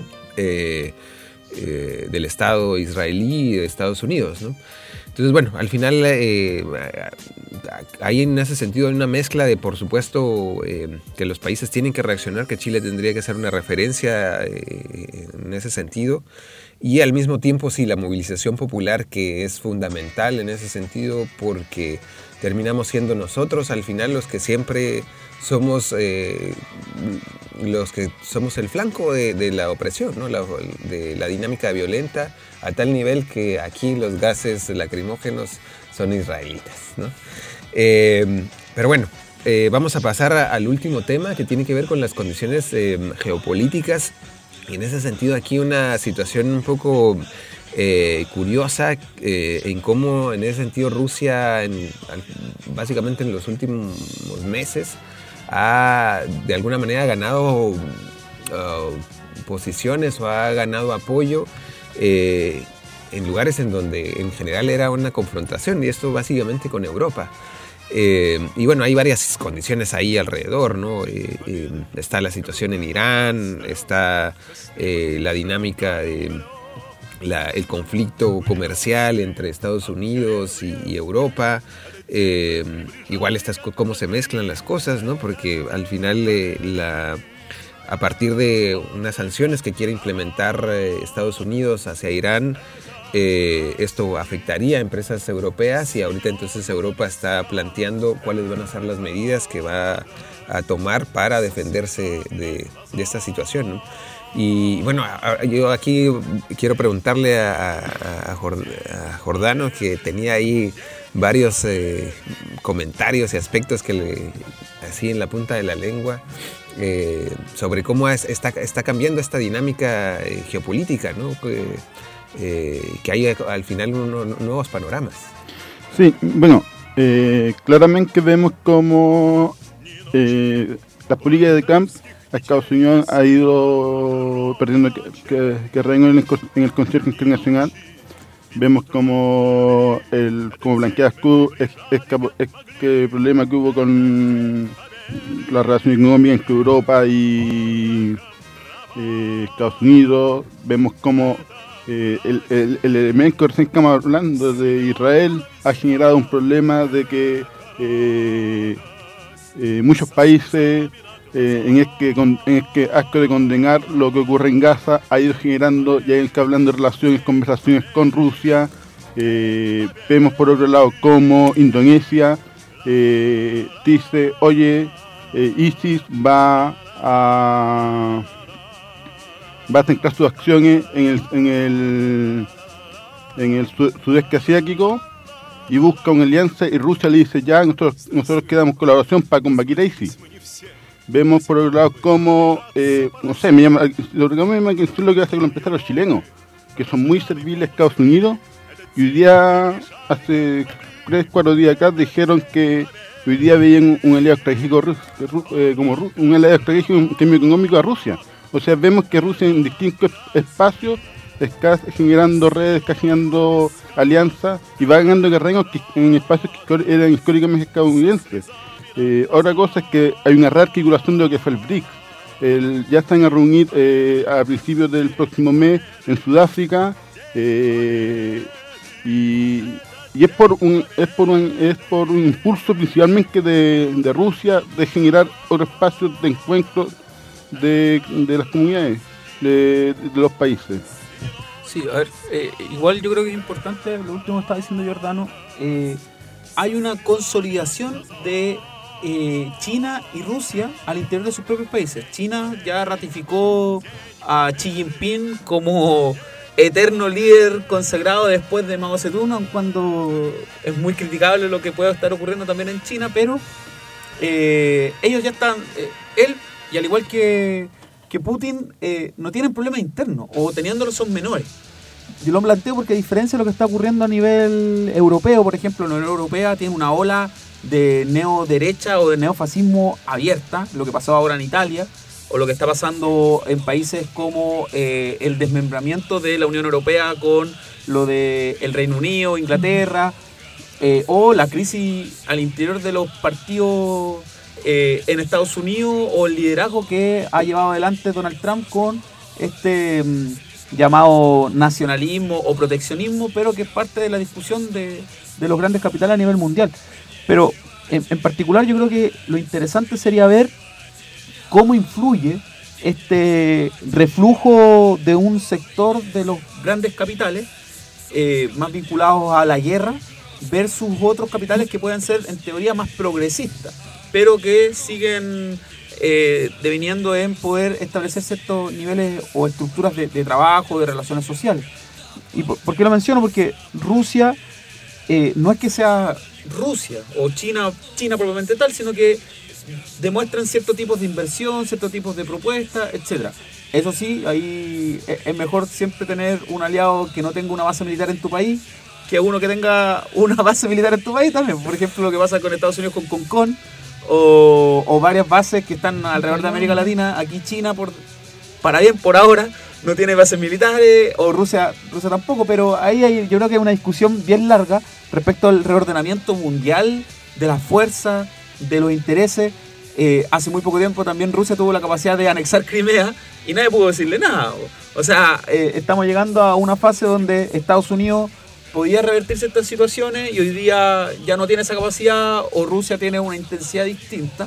del Estado israelí y de Estados Unidos, ¿no? Entonces, bueno, al final hay en ese sentido una mezcla de, por supuesto, que los países tienen que reaccionar, que Chile tendría que ser una referencia en ese sentido, y al mismo tiempo sí, la movilización popular, que es fundamental en ese sentido, porque terminamos siendo nosotros al final los que siempre somos el flanco de la opresión, ¿no? De la dinámica violenta, a tal nivel que aquí los gases lacrimógenos son israelitas, ¿no? Pero bueno, vamos a pasar al último tema, que tiene que ver con las condiciones geopolíticas. Y en ese sentido aquí una situación un poco curiosa en cómo en ese sentido Rusia básicamente en los últimos meses ha de alguna manera ganado posiciones o ha ganado apoyo en lugares en donde en general era una confrontación, y esto básicamente con Europa. Y bueno, hay varias condiciones ahí alrededor, ¿no? Está la situación en Irán, está la dinámica de el conflicto comercial entre Estados Unidos y Europa. Igual está cómo se mezclan las cosas, ¿no? Porque al final a partir de unas sanciones que quiere implementar Estados Unidos hacia Irán, esto afectaría a empresas europeas, y ahorita entonces Europa está planteando cuáles van a ser las medidas que va a tomar para defenderse de esta situación, ¿no? Y bueno, yo aquí quiero preguntarle a Jordano, que tenía ahí varios comentarios y aspectos que así en la punta de la lengua, sobre cómo está cambiando esta dinámica geopolítica, ¿no? Que hay al final nuevos panoramas. Sí, bueno, claramente vemos cómo la política de Trump a Estados Unidos ha ido perdiendo terreno en el concierto internacional. Vemos como blanqueas el problema que hubo con la relación económica entre Europa y Estados Unidos. Vemos como el elemento que recién estamos hablando de Israel ha generado un problema de que muchos países en este acto de condenar lo que ocurre en Gaza ha ido generando, ya está hablando de conversaciones con Rusia. Vemos por otro lado como Indonesia dice, oye, ISIS va a centrar sus acciones en el sudeste asiático y busca una alianza, y Rusia le dice, ya nosotros quedamos colaboración para combatir a ISIS. Vemos por otro lado como, no sé, lo que me llama es lo que hace con los empresarios chilenos, que son muy serviles a Estados Unidos, y hoy día, hace 3-4 días acá, dijeron que hoy día veían un aliado estratégico un aliado estratégico en cambio económico a Rusia. O sea, vemos que Rusia en distintos espacios está generando redes, está generando alianzas y va ganando terrenos en espacios que eran históricamente estadounidenses. Otra cosa es que hay una rearticulación de lo que fue el BRICS. Ya están a reunir a principios del próximo mes en Sudáfrica y es por un impulso principalmente de Rusia de generar otros espacios de encuentro de las comunidades de los países. Sí, a ver, igual yo creo que es importante lo último que estaba diciendo Giordano. Hay una consolidación de China y Rusia al interior de sus propios países. China ya ratificó a Xi Jinping como eterno líder consagrado después de Mao Zedong, aun cuando es muy criticable lo que pueda estar ocurriendo también en China, pero ellos ya están, él y al igual que Putin, no tienen problemas internos, o teniéndolos son menores. Yo lo planteo porque a diferencia de lo que está ocurriendo a nivel europeo, por ejemplo, la Unión Europea tiene una ola de neoderecha o de neofascismo abierta, lo que pasó ahora en Italia, o lo que está pasando en países como el desmembramiento de la Unión Europea con lo de el Reino Unido, Inglaterra, o la crisis al interior de los partidos en Estados Unidos, o el liderazgo que ha llevado adelante Donald Trump con este llamado nacionalismo o proteccionismo, pero que es parte de la discusión de los grandes capitales a nivel mundial. Pero en particular yo creo que lo interesante sería ver cómo influye este reflujo de un sector de los grandes capitales más vinculados a la guerra versus otros capitales que puedan ser en teoría más progresistas, pero que siguen deviniendo en poder establecer ciertos niveles o estructuras de trabajo, de relaciones sociales. ¿Y por qué lo menciono? Porque Rusia no es que sea Rusia o China propiamente tal, sino que demuestran ciertos tipos de inversión, ciertos tipos de propuestas, etcétera. Eso sí, ahí es mejor siempre tener un aliado que no tenga una base militar en tu país que uno que tenga una base militar en tu país también. Por ejemplo, lo que pasa con Estados Unidos con Concon o varias bases que están alrededor de América Latina. Aquí China, para bien por ahora, no tiene bases militares, o Rusia tampoco, pero ahí yo creo que hay una discusión bien larga respecto al reordenamiento mundial de las fuerzas, de los intereses. Hace muy poco tiempo también Rusia tuvo la capacidad de anexar Crimea y nadie pudo decirle nada. O sea, estamos llegando a una fase donde Estados Unidos podía revertir ciertas situaciones y hoy día ya no tiene esa capacidad, o Rusia tiene una intensidad distinta,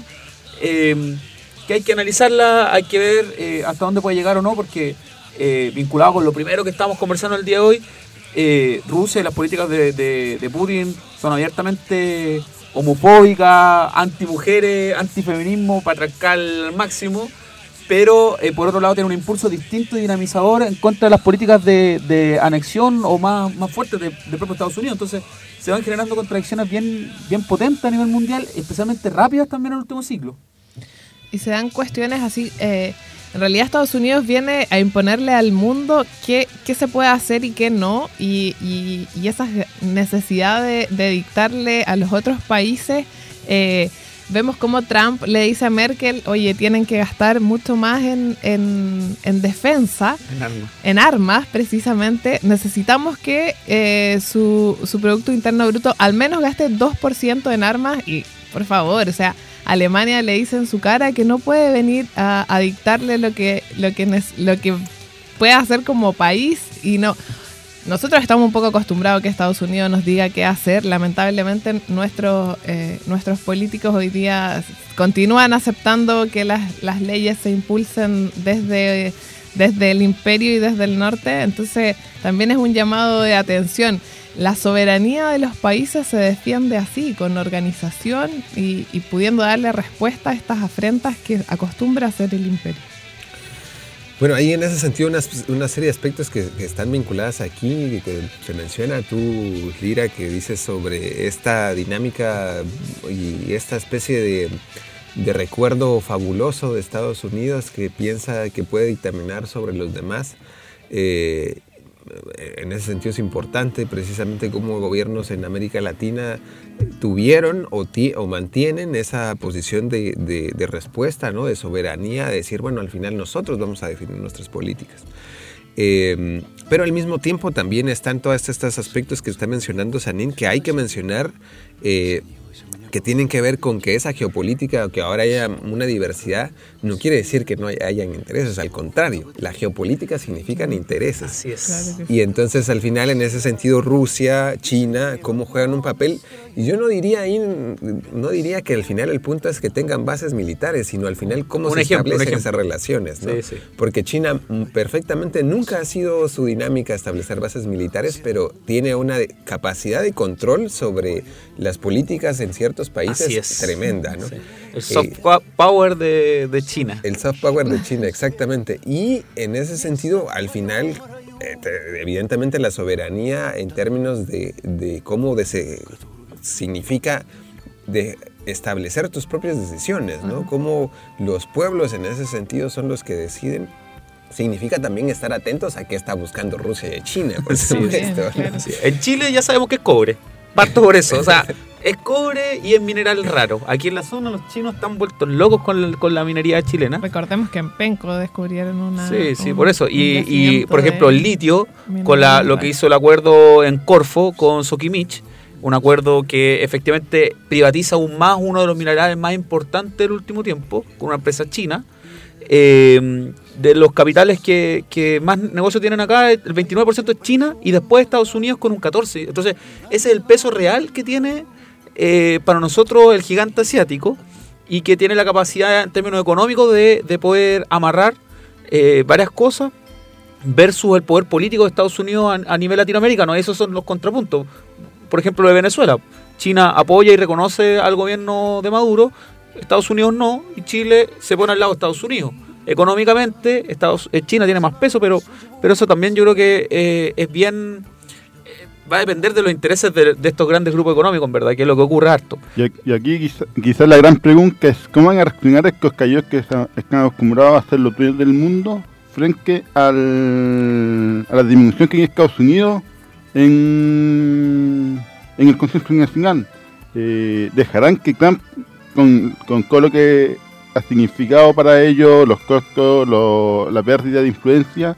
que hay que analizarla, hay que ver hasta dónde puede llegar o no, porque vinculado con lo primero que estamos conversando el día de hoy, Rusia y las políticas de Putin son abiertamente homofóbicas, antimujeres, antifeminismo, patriarcal al máximo, pero por otro lado tiene un impulso distinto y dinamizador en contra de las políticas de anexión o más fuertes de propio Estados Unidos. Entonces se van generando contradicciones bien potentes a nivel mundial, especialmente rápidas también en el último ciclo. Y se dan cuestiones así, en realidad Estados Unidos viene a imponerle al mundo qué se puede hacer y qué no, y esa necesidad de dictarle a los otros países. Vemos como Trump le dice a Merkel, oye, tienen que gastar mucho más en defensa, en armas precisamente. Necesitamos que su Producto Interno Bruto al menos gaste 2% en armas y, por favor, o sea, Alemania le dice en su cara que no puede venir a dictarle lo que puede hacer como país y no. Nosotros estamos un poco acostumbrados a que Estados Unidos nos diga qué hacer. Lamentablemente nuestros políticos hoy día continúan aceptando que las leyes se impulsen desde el imperio y desde el norte. Entonces también es un llamado de atención. La soberanía de los países se defiende así, con organización y pudiendo darle respuesta a estas afrentas que acostumbra hacer el imperio. Bueno, hay en ese sentido una serie de aspectos que están vinculadas aquí, que se menciona tú, Lira, que dices sobre esta dinámica y esta especie de recuerdo fabuloso de Estados Unidos que piensa que puede dictaminar sobre los demás. en ese sentido es importante precisamente cómo gobiernos en América Latina tuvieron o mantienen esa posición de respuesta, ¿no? De soberanía, de decir, bueno, al final nosotros vamos a definir nuestras políticas. Pero al mismo tiempo también están todos estos aspectos que está mencionando Sanín, que hay que mencionar, que tienen que ver con que esa geopolítica, o que ahora haya una diversidad, no quiere decir que no hayan intereses, al contrario, la geopolítica significan intereses. Así es. Claro que sí. Y entonces al final en ese sentido Rusia, China, cómo juegan un papel, y yo no diría que al final el punto es que tengan bases militares, sino al final cómo se establecen esas relaciones, ¿no? Sí. Porque China perfectamente nunca ha sido su dinámica establecer bases militares, pero tiene una capacidad de control sobre las políticas en ciertos países tremenda, ¿no? Sí. El soft power de China. El soft power de China, exactamente. Y en ese sentido, al final, evidentemente la soberanía en términos de cómo significa de establecer tus propias decisiones, ¿no? Cómo los pueblos en ese sentido son los que deciden. Significa también estar atentos a qué está buscando Rusia y China, por supuesto. Claro. Sí. En Chile ya sabemos que es cobre. Parto por eso, o sea, es cobre y es mineral raro. Aquí en la zona los chinos están vueltos locos con la minería chilena. Recordemos que en Penco descubrieron una... Sí, por eso. Y por ejemplo, el litio, con mineral lo que hizo el acuerdo en Corfo con Sokimich, un acuerdo que efectivamente privatiza aún más uno de los minerales más importantes del último tiempo, con una empresa china. De los capitales que más negocio tienen acá, el 29% es China y después Estados Unidos con un 14%. Entonces, ese es el peso real que tiene para nosotros el gigante asiático y que tiene la capacidad en términos económicos de poder amarrar varias cosas versus el poder político de Estados Unidos a nivel latinoamericano. Esos son los contrapuntos. Por ejemplo, lo de Venezuela. China apoya y reconoce al gobierno de Maduro, Estados Unidos no, y Chile se pone al lado de Estados Unidos. Económicamente, China tiene más peso, pero eso también yo creo que es bien... va a depender de los intereses de estos grandes grupos económicos, en verdad, que es lo que ocurre harto. Y aquí quizás la gran pregunta es, ¿cómo van a reaccionar estos cayos que están acostumbrados a hacer lo tuyo del mundo frente a la disminución que hay en Estados Unidos en el consenso nacional? ¿Dejarán que Trump, con todo lo que ha significado para ellos, los costos, la pérdida de influencia,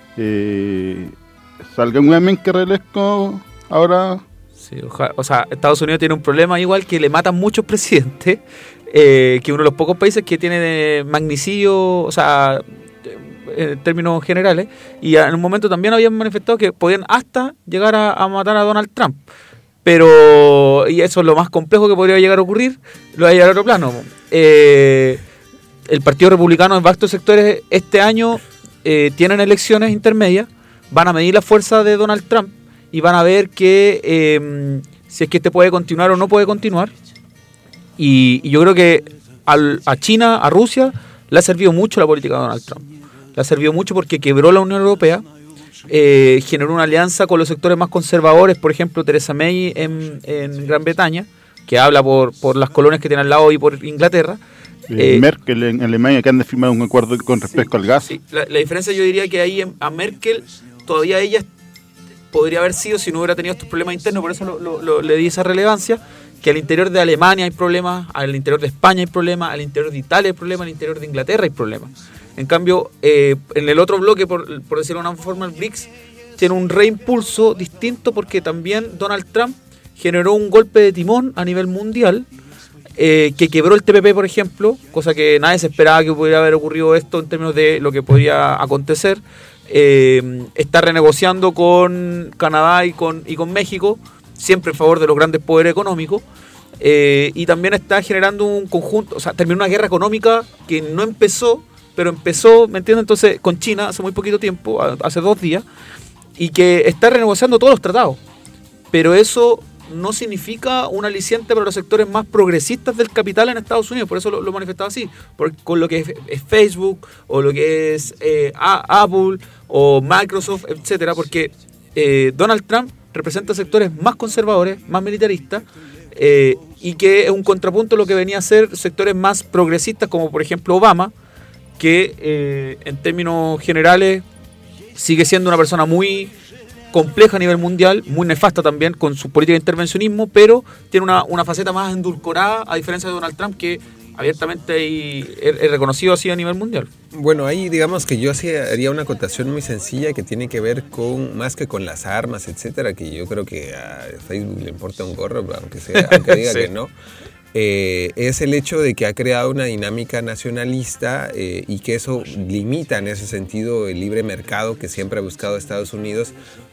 salga nuevamente reelecto ahora? Sí, o sea, Estados Unidos tiene un problema igual que le matan muchos presidentes, que uno de los pocos países que tiene magnicidio, o sea, en términos generales, y en un momento también habían manifestado que podían hasta llegar a matar a Donald Trump. Pero, y eso es lo más complejo que podría llegar a ocurrir, lo va a llevar a otro plano. El Partido Republicano en vastos sectores este año tienen elecciones intermedias, van a medir la fuerza de Donald Trump y van a ver que si es que este puede continuar o no puede continuar. Y yo creo que a China, a Rusia, le ha servido mucho la política de Donald Trump. Le ha servido mucho porque quebró la Unión Europea, generó una alianza con los sectores más conservadores, por ejemplo Theresa May en Gran Bretaña, que habla por las colonias que tiene al lado y por Inglaterra. Merkel en Alemania, que han firmado un acuerdo con respecto al gas. Sí. La diferencia yo diría que ahí a Merkel todavía ella podría haber sido si no hubiera tenido estos problemas internos, por eso le di esa relevancia, que al interior de Alemania hay problemas, al interior de España hay problemas, al interior de Italia hay problemas, al interior de Inglaterra hay problemas. En cambio, en el otro bloque, por decirlo de una forma, el BRICS tiene un reimpulso distinto porque también Donald Trump generó un golpe de timón a nivel mundial que quebró el TPP, por ejemplo, cosa que nadie se esperaba que pudiera haber ocurrido esto en términos de lo que podría acontecer. Está renegociando con Canadá y con México, siempre en favor de los grandes poderes económicos, y también está generando un conjunto, o sea, terminó una guerra económica que no empezó, pero empezó, ¿me entiendes? Entonces, con China hace muy poquito tiempo, hace 2 días, y que está renegociando todos los tratados. Pero eso no significa un aliciente para los sectores más progresistas del capital en Estados Unidos, por eso lo manifestaba así, con lo que es Facebook, o lo que es Apple, o Microsoft, etcétera, porque Donald Trump representa sectores más conservadores, más militaristas, y que es un contrapunto a lo que venía a ser sectores más progresistas, como por ejemplo Obama, que en términos generales sigue siendo una persona muy compleja a nivel mundial, muy nefasta también con su política de intervencionismo, pero tiene una faceta más endulcorada, a diferencia de Donald Trump, que abiertamente es reconocido así a nivel mundial. Bueno, ahí digamos que yo haría una acotación muy sencilla que tiene que ver con, más que con las armas, etcétera, que yo creo que a Facebook le importa un gorro, aunque diga Sí. que no. Es el hecho de que ha creado una dinámica nacionalista y que eso limita en ese sentido el libre mercado que siempre ha buscado Estados Unidos,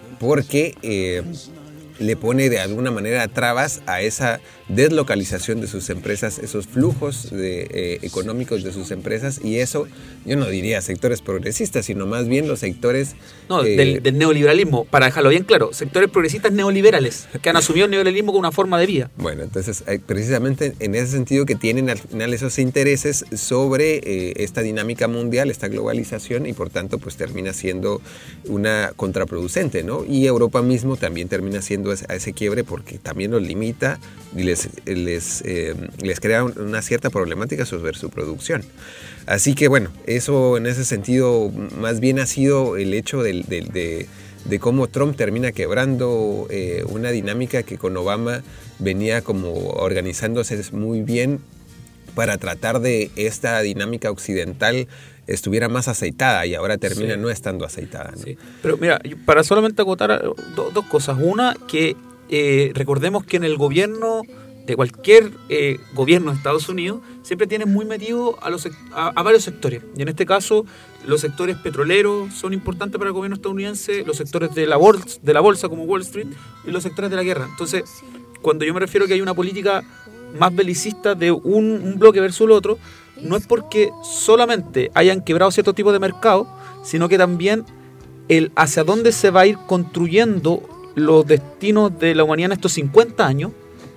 porque le pone de alguna manera trabas a esa deslocalización de sus empresas, esos flujos económicos de sus empresas, y eso yo no diría sectores progresistas, sino más bien los sectores... del neoliberalismo, para dejarlo bien claro, sectores progresistas neoliberales, que han asumido el neoliberalismo como una forma de vida. Bueno, entonces precisamente en ese sentido que tienen al final esos intereses sobre esta dinámica mundial, esta globalización, y por tanto pues termina siendo una contraproducente, ¿no? Y Europa mismo también termina siendo a ese quiebre porque también los limita y les crea una cierta problemática sobre su producción. Así que bueno, eso en ese sentido más bien ha sido el hecho de cómo Trump termina quebrando una dinámica que con Obama venía como organizándose muy bien para tratar de esta dinámica occidental estuviera más aceitada, y ahora termina no estando aceitada, ¿no? Sí. Pero mira, para solamente acotar dos cosas. Una, que recordemos que en el gobierno de cualquier gobierno de Estados Unidos siempre tienen muy metido a varios sectores. Y en este caso, los sectores petroleros son importantes para el gobierno estadounidense, los sectores de la bolsa como Wall Street, y los sectores de la guerra. Entonces, cuando yo me refiero a que hay una política más belicista de un bloque versus el otro, no es porque solamente hayan quebrado cierto tipo de mercado, sino que también el hacia dónde se va a ir construyendo los destinos de la humanidad en estos 50 años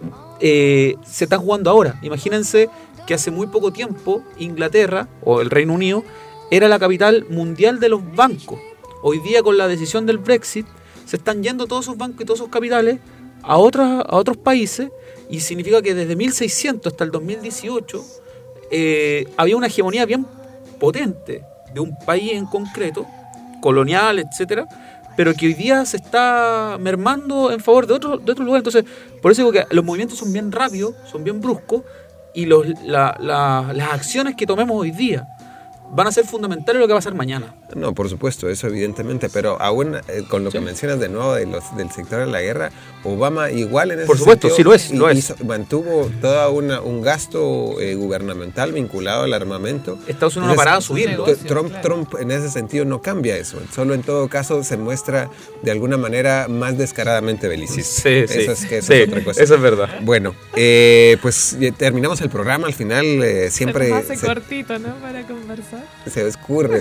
se está jugando ahora. Imagínense que hace muy poco tiempo Inglaterra o el Reino Unido era la capital mundial de los bancos. Hoy día, con la decisión del Brexit, se están yendo todos esos bancos y todos esos capitales a otros países, y significa que desde 1600 hasta el 2018 había una hegemonía bien potente de un país en concreto, colonial, etcétera, pero que hoy día se está mermando en favor de otro lugar. Entonces, por eso digo que los movimientos son bien rápidos, son bien bruscos, y las acciones que tomemos hoy día van a ser fundamentales en lo que va a ser mañana. No, por supuesto, eso evidentemente, pero aún con lo que mencionas de nuevo del sector de la guerra, Obama igual en ese por supuesto, sentido, sí lo es. Mantuvo todo un gasto gubernamental vinculado al armamento. Estados Unidos no paraba a subirlo. Trump en ese sentido no cambia eso, solo en todo caso se muestra de alguna manera más descaradamente belicista. Eso es otra cosa. Eso es verdad. Bueno, pues terminamos el programa, al final siempre... Se nos hace cortito, ¿no? Para conversar. Se escurre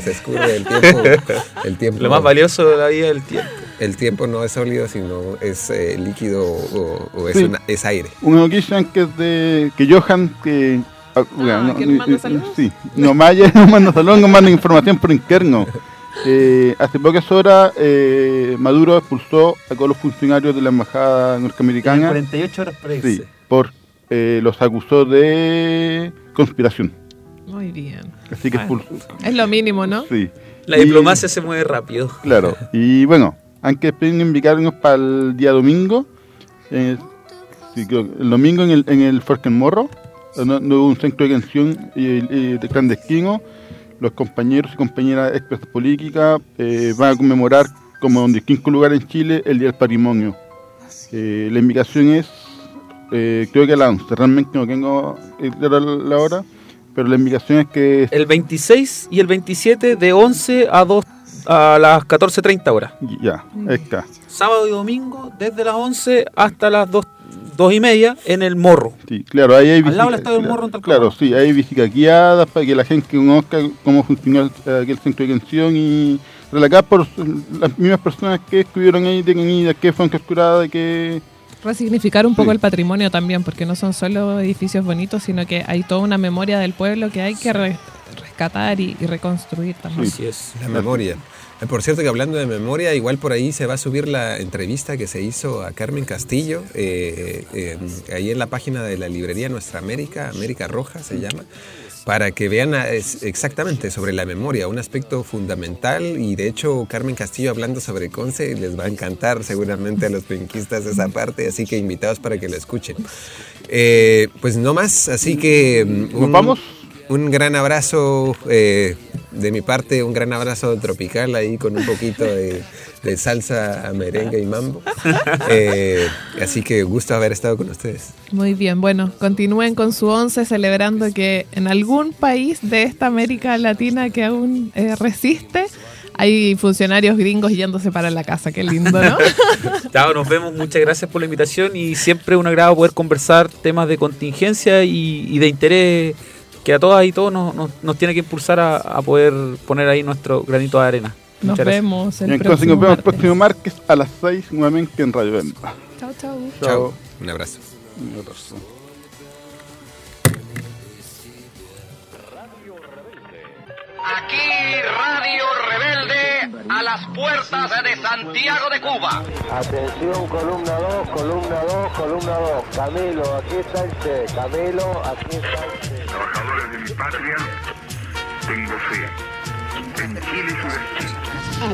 el tiempo. Lo más valioso de la vida es el tiempo. El tiempo no es sólido, sino es líquido o es aire. Una noticia que Johan, que nos manda saludos. Sí, nos manda saludos, nos manda información por interno. Hace pocas horas Maduro expulsó a todos los funcionarios de la embajada norteamericana. 48 horas para irse. Sí, los acusó de conspiración. Muy bien. Así que es lo mínimo, ¿no? Sí. La diplomacia se mueve rápido. Claro. Y bueno, aunque pueden invitarnos para el día domingo, el domingo en el Forkenmorro, no hubo un centro de atención de clandestino. Los compañeros y compañeras expertas políticas van a conmemorar, como en distintos lugares en Chile, el Día del Patrimonio. La invitación es, creo que a las 11, realmente no tengo la hora, pero la invitación es que... El 26 y el 27 de 11 a las 14:30 horas. Ya, ahí está. Sábado y domingo, desde las 11 hasta las 2:30 en el Morro. Sí, claro, ahí hay al lado del estadio del Morro en Talcahuano. Claro, sí, hay visitas guiadas para que la gente conozca cómo funcionó aquel centro de detención y relatadas por las mismas personas que estuvieron ahí detenidas, que fueron capturadas, que... Resignificar un poco el patrimonio también, porque no son solo edificios bonitos, sino que hay toda una memoria del pueblo que hay que rescatar y reconstruir también. Sí, es la memoria. Por cierto, que hablando de memoria, igual por ahí se va a subir la entrevista que se hizo a Carmen Castillo, ahí en la página de la librería Nuestra América, América Roja se llama, para que vean exactamente sobre la memoria, un aspecto fundamental, y de hecho Carmen Castillo hablando sobre Conce les va a encantar seguramente a los penquistas esa parte, así que invitados para que lo escuchen. Pues no más, así que ¿nos vamos? Un gran abrazo de mi parte, un gran abrazo tropical ahí con un poquito de salsa a merengue y mambo. Así que gusto haber estado con ustedes. Muy bien, bueno, continúen con su 11 celebrando que en algún país de esta América Latina que aún resiste, hay funcionarios gringos yéndose para la casa. Qué lindo, ¿no? Chao, nos vemos. Muchas gracias por la invitación y siempre un agrado poder conversar temas de contingencia y de interés que a todas y todos nos tiene que impulsar a poder poner ahí nuestro granito de arena. Nos vemos el próximo martes a las 6 nuevamente en Radio Bemba. Chao, chao. Chao. Un abrazo. Un abrazo. Aquí Radio Rebelde a las puertas de Santiago de Cuba. Atención, columna 2, columna 2, columna 2. Camilo, aquí está el Che. Camilo, aquí está el Che. Trabajadores de mi patria, tengo fe en Chile y su destino.